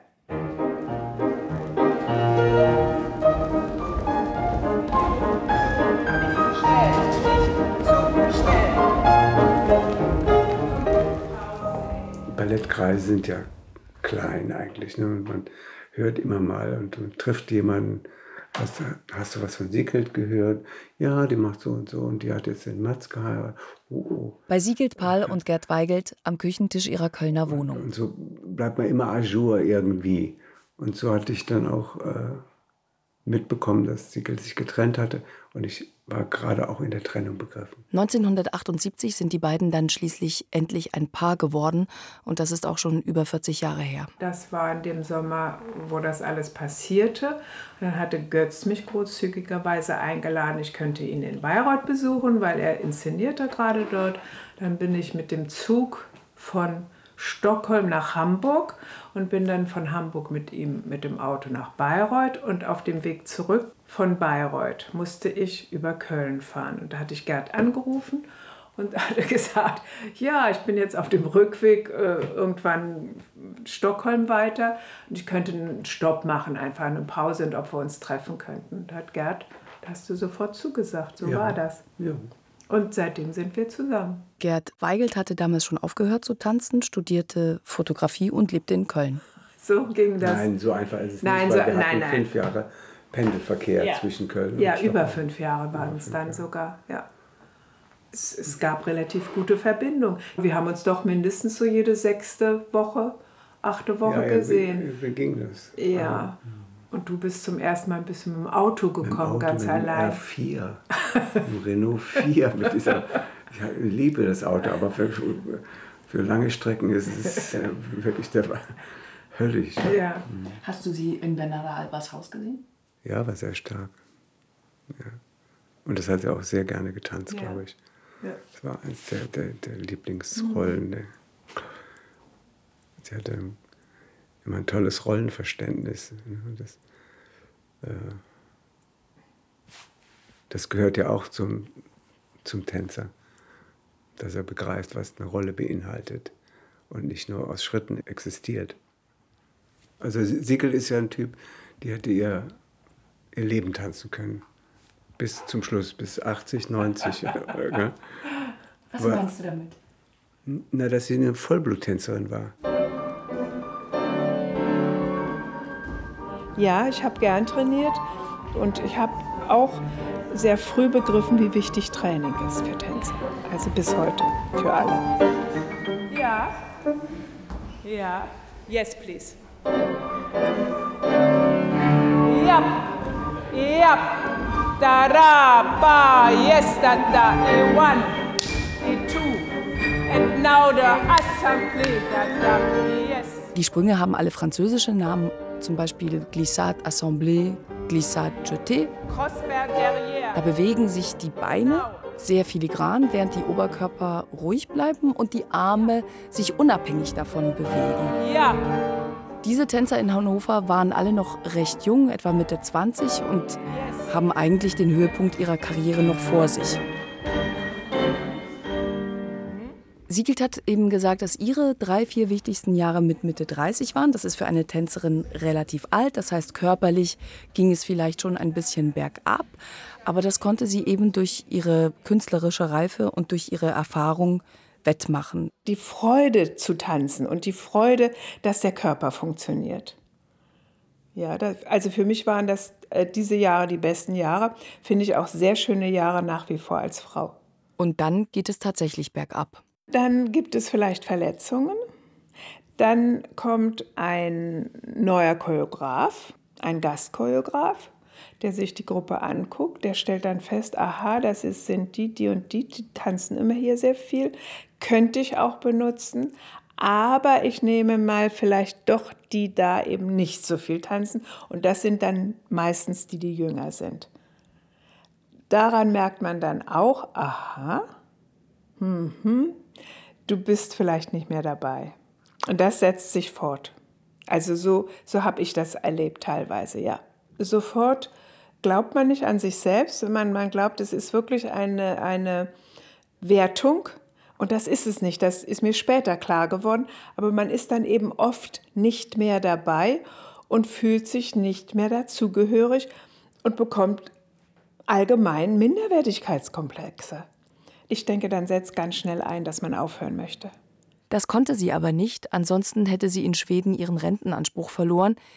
S5: Ballettkreise sind ja klein eigentlich. Ne? Man hört immer mal und, und trifft jemanden. Hast du, hast du was von Siegelt gehört? Ja, die macht so und so und die hat jetzt den Mats geheiratet. Oh, oh.
S1: Bei Siegelt Pahl und Gerd Weigelt am Küchentisch ihrer Kölner Wohnung.
S5: Und so bleibt man immer à jour irgendwie. Und so hatte ich dann auch äh, mitbekommen, dass Siegelt sich getrennt hatte. Und ich war gerade auch in der Trennung begriffen.
S1: neunzehnhundertachtundsiebzig sind die beiden dann schließlich endlich ein Paar geworden. Und das ist auch schon über vierzig Jahre her.
S2: Das war in dem Sommer, wo das alles passierte. Und dann hatte Götz mich großzügigerweise eingeladen, ich könnte ihn in Bayreuth besuchen, weil er inszenierte gerade dort. Dann bin ich mit dem Zug von Stockholm nach Hamburg und bin dann von Hamburg mit ihm mit dem Auto nach Bayreuth. Und auf dem Weg zurück von Bayreuth musste ich über Köln fahren. Und da hatte ich Gerd angerufen und hatte gesagt, ja, ich bin jetzt auf dem Rückweg äh, irgendwann Stockholm weiter und ich könnte einen Stopp machen, einfach eine Pause und ob wir uns treffen könnten. Und da hat Gerd, da hast du sofort zugesagt, so
S5: ja.
S2: war das.
S5: Ja.
S2: Und seitdem sind wir zusammen.
S1: Gerd Weigelt hatte damals schon aufgehört zu tanzen, studierte Fotografie und lebte in Köln.
S2: So ging das.
S5: Nein, so einfach ist es
S2: nein,
S5: nicht, weil
S2: so,
S5: wir
S2: nein,
S5: hatten
S2: nein.
S5: fünf Jahre Pendelverkehr
S2: ja.
S5: zwischen Köln und
S2: Ja,
S5: Stockholm.
S2: über fünf Jahre waren es dann sogar, ja. Es, es gab relativ gute Verbindung. Wir haben uns doch mindestens so jede sechste Woche, achte Woche
S5: ja,
S2: gesehen.
S5: Wie, wie ging das?
S2: Ja. Und du bist zum ersten Mal ein bisschen mit dem Auto gekommen,
S5: Auto,
S2: ganz
S5: mit
S2: allein.
S5: R vier, ein Renault vier mit dieser. Ich liebe das Auto, aber für, für lange Strecken ist es wirklich der höllisch.
S2: Ja.
S1: Hast du sie in Bernarda Albers Haus gesehen?
S5: Ja, war sehr stark. Ja. Und das hat sie auch sehr gerne getanzt,
S2: Ja.
S5: glaube ich.
S2: Ja.
S5: Das war eines der, der, der Lieblingsrollen. Mhm. Sie hatte immer ein tolles Rollenverständnis. Das, äh, das gehört ja auch zum, zum Tänzer, dass er begreift, was eine Rolle beinhaltet und nicht nur aus Schritten existiert. Also Siegelt ist ja ein Typ, die hätte ihr, ihr Leben tanzen können. Bis zum Schluss, bis achtzig, neunzig. Ne?
S1: Was
S5: Aber,
S1: meinst du damit?
S5: Na, dass sie eine Vollbluttänzerin war.
S2: Ja, ich habe gern trainiert und ich habe auch sehr früh begriffen, wie wichtig Training ist für Tänzer. Also bis heute, für alle. Ja, ja, yes please. Yep, yep, da da ba, yes da da, a one, a two, and now the assembly, da da, yes.
S1: Die Sprünge haben alle französische Namen, zum Beispiel Glissade Assemblée, Glissade Jeté. Da bewegen sich die Beine sehr filigran, während die Oberkörper ruhig bleiben und die Arme sich unabhängig davon bewegen.
S2: Ja.
S1: Diese Tänzer in Hannover waren alle noch recht jung, etwa Mitte zwanzig, und haben eigentlich den Höhepunkt ihrer Karriere noch vor sich. Siegelt hat eben gesagt, dass ihre drei, vier wichtigsten Jahre mit Mitte dreißig waren. Das ist für eine Tänzerin relativ alt. Das heißt, körperlich ging es vielleicht schon ein bisschen bergab. Aber das konnte sie eben durch ihre künstlerische Reife und durch ihre Erfahrung wettmachen.
S2: Die Freude zu tanzen und die Freude, dass der Körper funktioniert. Ja, das, also für mich waren das äh, diese Jahre die besten Jahre. Finde ich auch sehr schöne Jahre nach wie vor als Frau.
S1: Und dann geht es tatsächlich bergab.
S2: Dann gibt es vielleicht Verletzungen. Dann kommt ein neuer Choreograf, ein Gastchoreograf, der sich die Gruppe anguckt. Der stellt dann fest, aha, das ist, sind die, die und die, die tanzen immer hier sehr viel. Könnte ich auch benutzen, aber ich nehme mal vielleicht doch die da eben nicht so viel tanzen. Und das sind dann meistens die, die jünger sind. Daran merkt man dann auch, aha, mhm, du bist vielleicht nicht mehr dabei. Und das setzt sich fort. Also so, so habe ich das erlebt teilweise, ja. Sofort glaubt man nicht an sich selbst, wenn man, man glaubt, es ist wirklich eine, eine Wertung. Und das ist es nicht, das ist mir später klar geworden. Aber man ist dann eben oft nicht mehr dabei und fühlt sich nicht mehr dazugehörig und bekommt allgemein Minderwertigkeitskomplexe. Ich denke, dann setzt ganz schnell ein, dass man aufhören möchte.
S1: Das konnte sie aber nicht, ansonsten hätte sie in Schweden ihren Rentenanspruch verloren.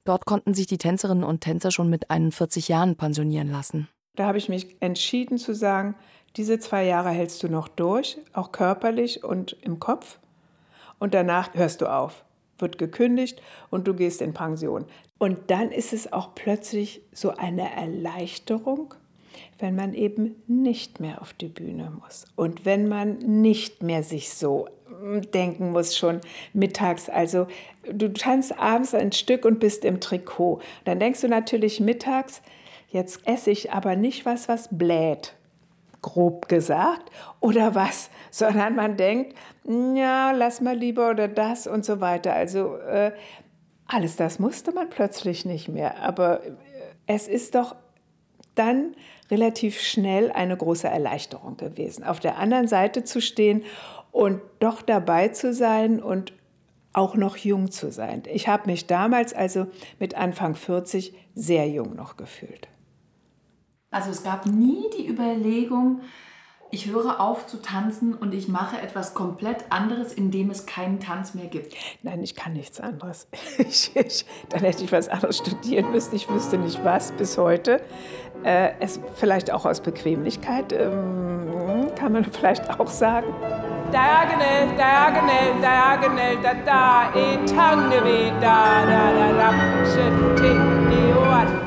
S1: Dort konnten sich die Tänzerinnen und Tänzer schon mit einundvierzig Jahren pensionieren lassen.
S2: Da habe ich mich entschieden zu sagen, diese zwei Jahre hältst du noch durch, auch körperlich und im Kopf. Und danach hörst du auf, wird gekündigt und du gehst in Pension. Und dann ist es auch plötzlich so eine Erleichterung, wenn man eben nicht mehr auf die Bühne muss. Und wenn man nicht mehr sich so denken muss, schon mittags. Also du tanzt abends ein Stück und bist im Trikot. Dann denkst du natürlich mittags, jetzt esse ich aber nicht was, was bläht, grob gesagt, oder was, sondern man denkt, ja, lass mal lieber oder das und so weiter. Also äh, alles das musste man plötzlich nicht mehr. Aber äh, es ist doch dann relativ schnell eine große Erleichterung gewesen, auf der anderen Seite zu stehen und doch dabei zu sein und auch noch jung zu sein. Ich habe mich damals, also mit Anfang vierzig, sehr jung noch gefühlt.
S10: Also es gab nie die Überlegung, ich höre auf zu tanzen und ich mache etwas komplett anderes, in dem es keinen Tanz mehr gibt.
S2: Nein, ich kann nichts anderes. Ich, ich, dann hätte ich was anderes studieren müssen. Ich wüsste nicht was bis heute. Äh, es vielleicht auch aus Bequemlichkeit, ähm, kann man vielleicht auch sagen. Diagonal, diagonal, diagonal, da da, e tange we, da da da da, shit, te, e one.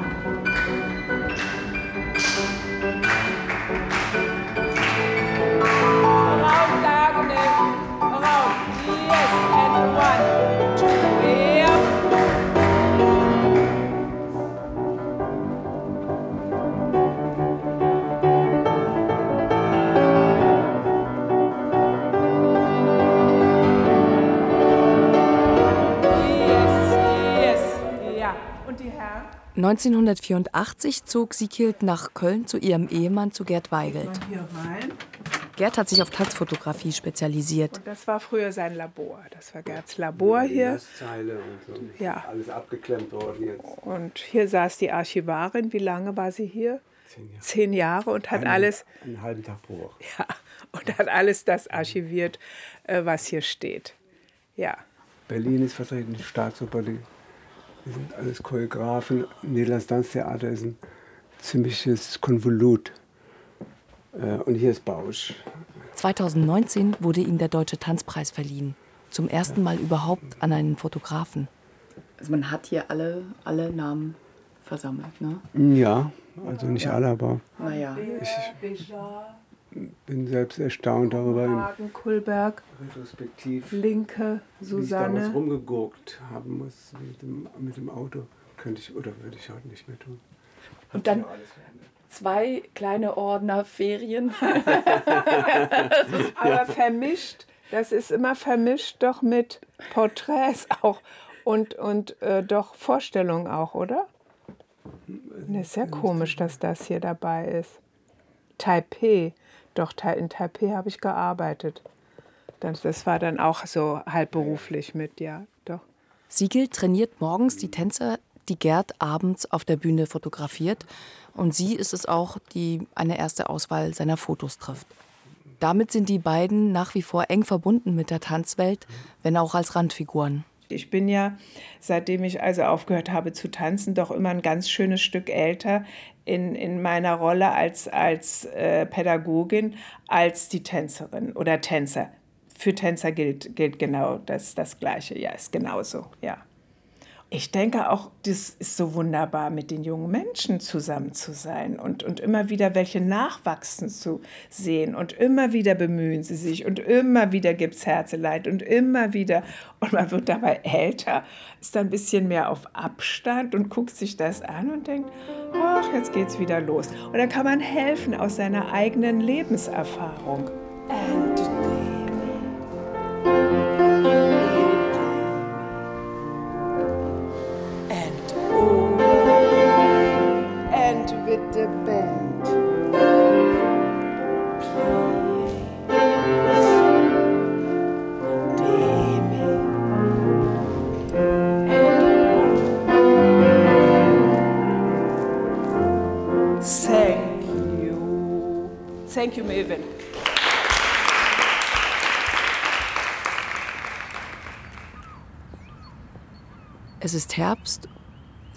S1: neunzehnhundertvierundachtzig zog Siekild nach Köln zu ihrem Ehemann, zu Gerd Weigelt.
S2: Hier rein.
S1: Gerd hat sich auf Tanzfotografie spezialisiert.
S2: Und das war früher sein Labor. Das war Gerds Labor hier.
S5: Und so.
S2: Ja.
S5: Alles abgeklemmt worden jetzt.
S2: Und hier saß die Archivarin. Wie lange war sie hier?
S5: Zehn Jahre.
S2: Zehn Jahre und hat
S5: einen,
S2: alles.
S5: Einen halben Tag pro Woche.
S2: Ja, und hat alles das archiviert, was hier steht. Ja.
S5: Berlin ist vertreten, die Staatsoper, die Wir sind alles Choreografen. Nederlands Tanztheater ist ein ziemliches Konvolut. Und hier ist Bausch.
S1: zweitausendneunzehn wurde ihm der Deutsche Tanzpreis verliehen. Zum ersten Mal überhaupt an einen Fotografen.
S10: Also man hat hier alle, alle Namen versammelt, ne?
S5: Ja, also nicht ja. alle, aber
S10: naja.
S5: ich bin selbst erstaunt darüber.
S2: Hagen, Kullberg,
S5: retrospektiv.
S2: Linke, Susanne.
S5: Wie ich damals rumgegurkt haben muss mit dem, mit dem Auto. Könnte ich oder würde ich heute nicht mehr tun. Hat
S10: Und dann zwei kleine Ordner Ferien.
S2: Aber vermischt, das ist immer vermischt doch mit Porträts auch und, und äh, doch Vorstellungen auch, oder? Das ist ja komisch, dass das hier dabei ist. Taipei, doch in Taipei habe ich gearbeitet. Das, das war dann auch so halb beruflich mit, ja, doch.
S1: Siekild trainiert morgens die Tänzer, die Gerd abends auf der Bühne fotografiert. Und sie ist es auch, die eine erste Auswahl seiner Fotos trifft. Damit sind die beiden nach wie vor eng verbunden mit der Tanzwelt, wenn auch als Randfiguren.
S2: Ich bin ja, seitdem ich also aufgehört habe zu tanzen, doch immer ein ganz schönes Stück älter in, in meiner Rolle als, als äh, Pädagogin, als die Tänzerin oder Tänzer. Für Tänzer gilt, gilt genau das, das Gleiche. Ja, ist genauso, ja. Ich denke auch, das ist so wunderbar, mit den jungen Menschen zusammen zu sein und, und immer wieder welche nachwachsen zu sehen. Und immer wieder bemühen sie sich und immer wieder gibt es Herzeleid und immer wieder. Und man wird dabei älter, ist dann ein bisschen mehr auf Abstand und guckt sich das an und denkt, ach, jetzt geht's wieder los. Und dann kann man helfen aus seiner eigenen Lebenserfahrung. And with the band. Thank you. Thank you, Melvin.
S1: Es ist Herbst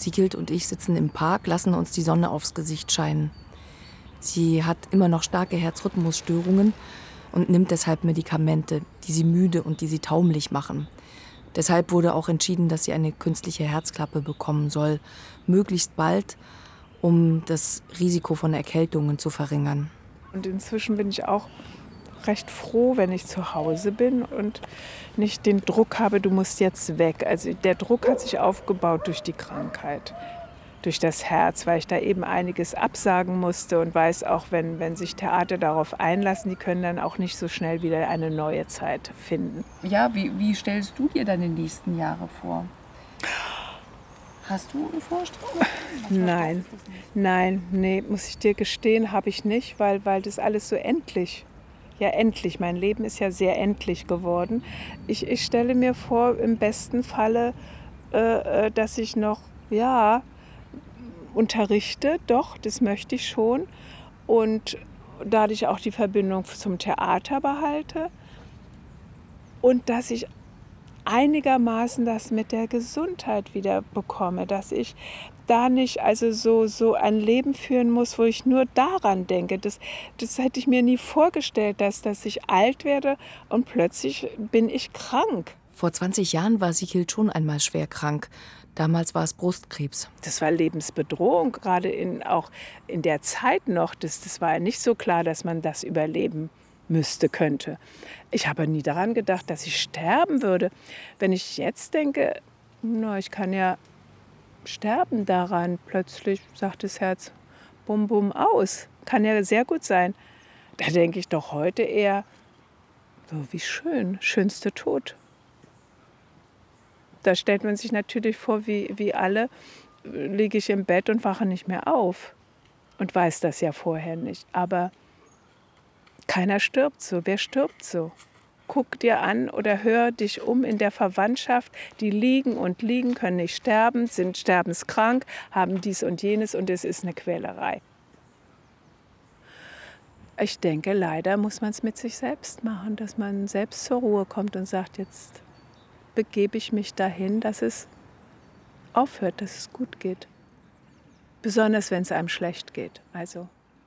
S1: Sighild und ich sitzen im Park, lassen uns die Sonne aufs Gesicht scheinen. Sie hat immer noch starke Herzrhythmusstörungen und nimmt deshalb Medikamente, die sie müde und die sie taumelig machen. Deshalb wurde auch entschieden, dass sie eine künstliche Herzklappe bekommen soll, möglichst bald, um das Risiko von Erkältungen zu verringern.
S2: Und inzwischen bin ich auch recht froh, wenn ich zu Hause bin und nicht den Druck habe, du musst jetzt weg. Also der Druck hat sich aufgebaut durch die Krankheit, durch das Herz, weil ich da eben einiges absagen musste und weiß auch, wenn, wenn sich Theater darauf einlassen, die können dann auch nicht so schnell wieder eine neue Zeit finden.
S10: Ja, wie, wie stellst du dir deine nächsten Jahre vor? Hast du eine Vorstellung?
S2: Nein, nein, nee, muss ich dir gestehen, habe ich nicht, weil, weil das alles so endlich, ja endlich, mein Leben ist ja sehr endlich geworden. Ich, ich stelle mir vor, im besten Falle, äh, dass ich noch, ja, unterrichte, doch, das möchte ich schon. Und dadurch auch die Verbindung zum Theater behalte. Und dass ich einigermaßen das mit der Gesundheit wieder bekomme, dass ich da nicht also so, so ein Leben führen muss, wo ich nur daran denke. Das, das hätte ich mir nie vorgestellt, dass, dass ich alt werde und plötzlich bin ich krank.
S1: Vor zwanzig Jahren war Sighild schon einmal schwer krank. Damals war es Brustkrebs.
S2: Das war Lebensbedrohung, gerade in, auch in der Zeit noch. Das, das war ja nicht so klar, dass man das überleben müsste, könnte. Ich habe nie daran gedacht, dass ich sterben würde. Wenn ich jetzt denke, na, ich kann ja sterben daran, plötzlich sagt das Herz, bum, bum, aus. Kann ja sehr gut sein. Da denke ich doch heute eher, so wie schön, schönste Tod. Da stellt man sich natürlich vor, wie, wie alle, liege ich im Bett und wache nicht mehr auf. Und weiß das ja vorher nicht. Aber keiner stirbt so. Wer stirbt so? Guck dir an oder hör dich um in der Verwandtschaft. Die liegen und liegen, können nicht sterben, sind sterbenskrank, haben dies und jenes und es ist eine Quälerei. Ich denke, leider muss man es mit sich selbst machen, dass man selbst zur Ruhe kommt und sagt, jetzt begebe ich mich dahin, dass es aufhört, dass es gut geht. Besonders, wenn es einem schlecht geht. Also.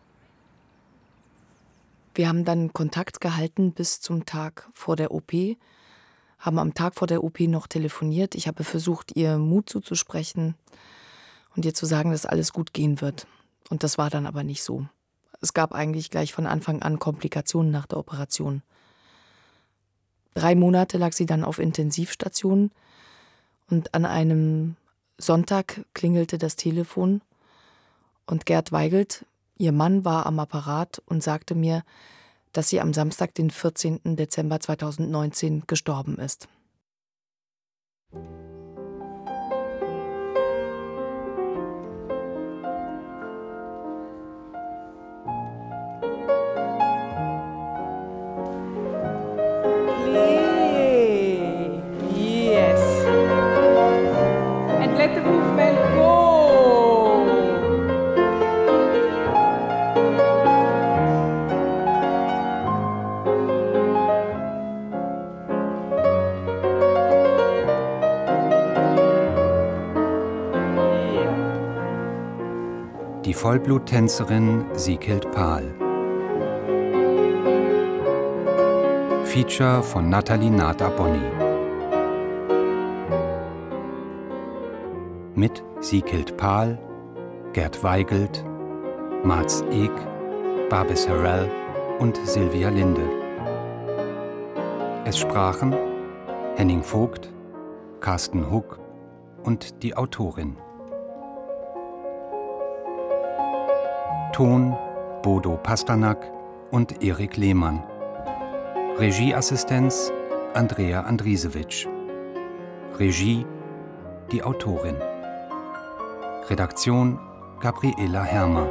S1: Wir haben dann Kontakt gehalten bis zum Tag vor der O P, haben am Tag vor der O P noch telefoniert. Ich habe versucht, ihr Mut zuzusprechen und ihr zu sagen, dass alles gut gehen wird. Und das war dann aber nicht so. Es gab eigentlich gleich von Anfang an Komplikationen nach der Operation. Drei Monate lag sie dann auf Intensivstation und an einem Sonntag klingelte das Telefon und Gerd Weigelt, ihr Mann, war am Apparat und sagte mir, dass sie am Samstag, den vierzehnten Dezember zweitausendneunzehn, gestorben ist.
S3: Die Vollbluttänzerin Sighild Pahl. Feature von Nathalie Nath-Abonny. Mit Sighild Pahl, Gerd Weigelt, Mats Ek, Babis Harrell und Sylvia Linde. Es sprachen Henning Vogt, Carsten Huck und die Autorin. Ton Bodo Pasternak und Erik Lehmann. Regieassistenz Andrea Andrisewitsch. Regie die Autorin. Redaktion Gabriela Hermer.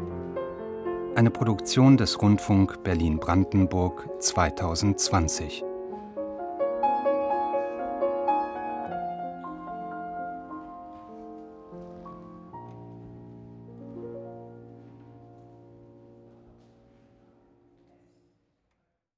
S3: Eine Produktion des Rundfunk Berlin-Brandenburg zweitausendzwanzig.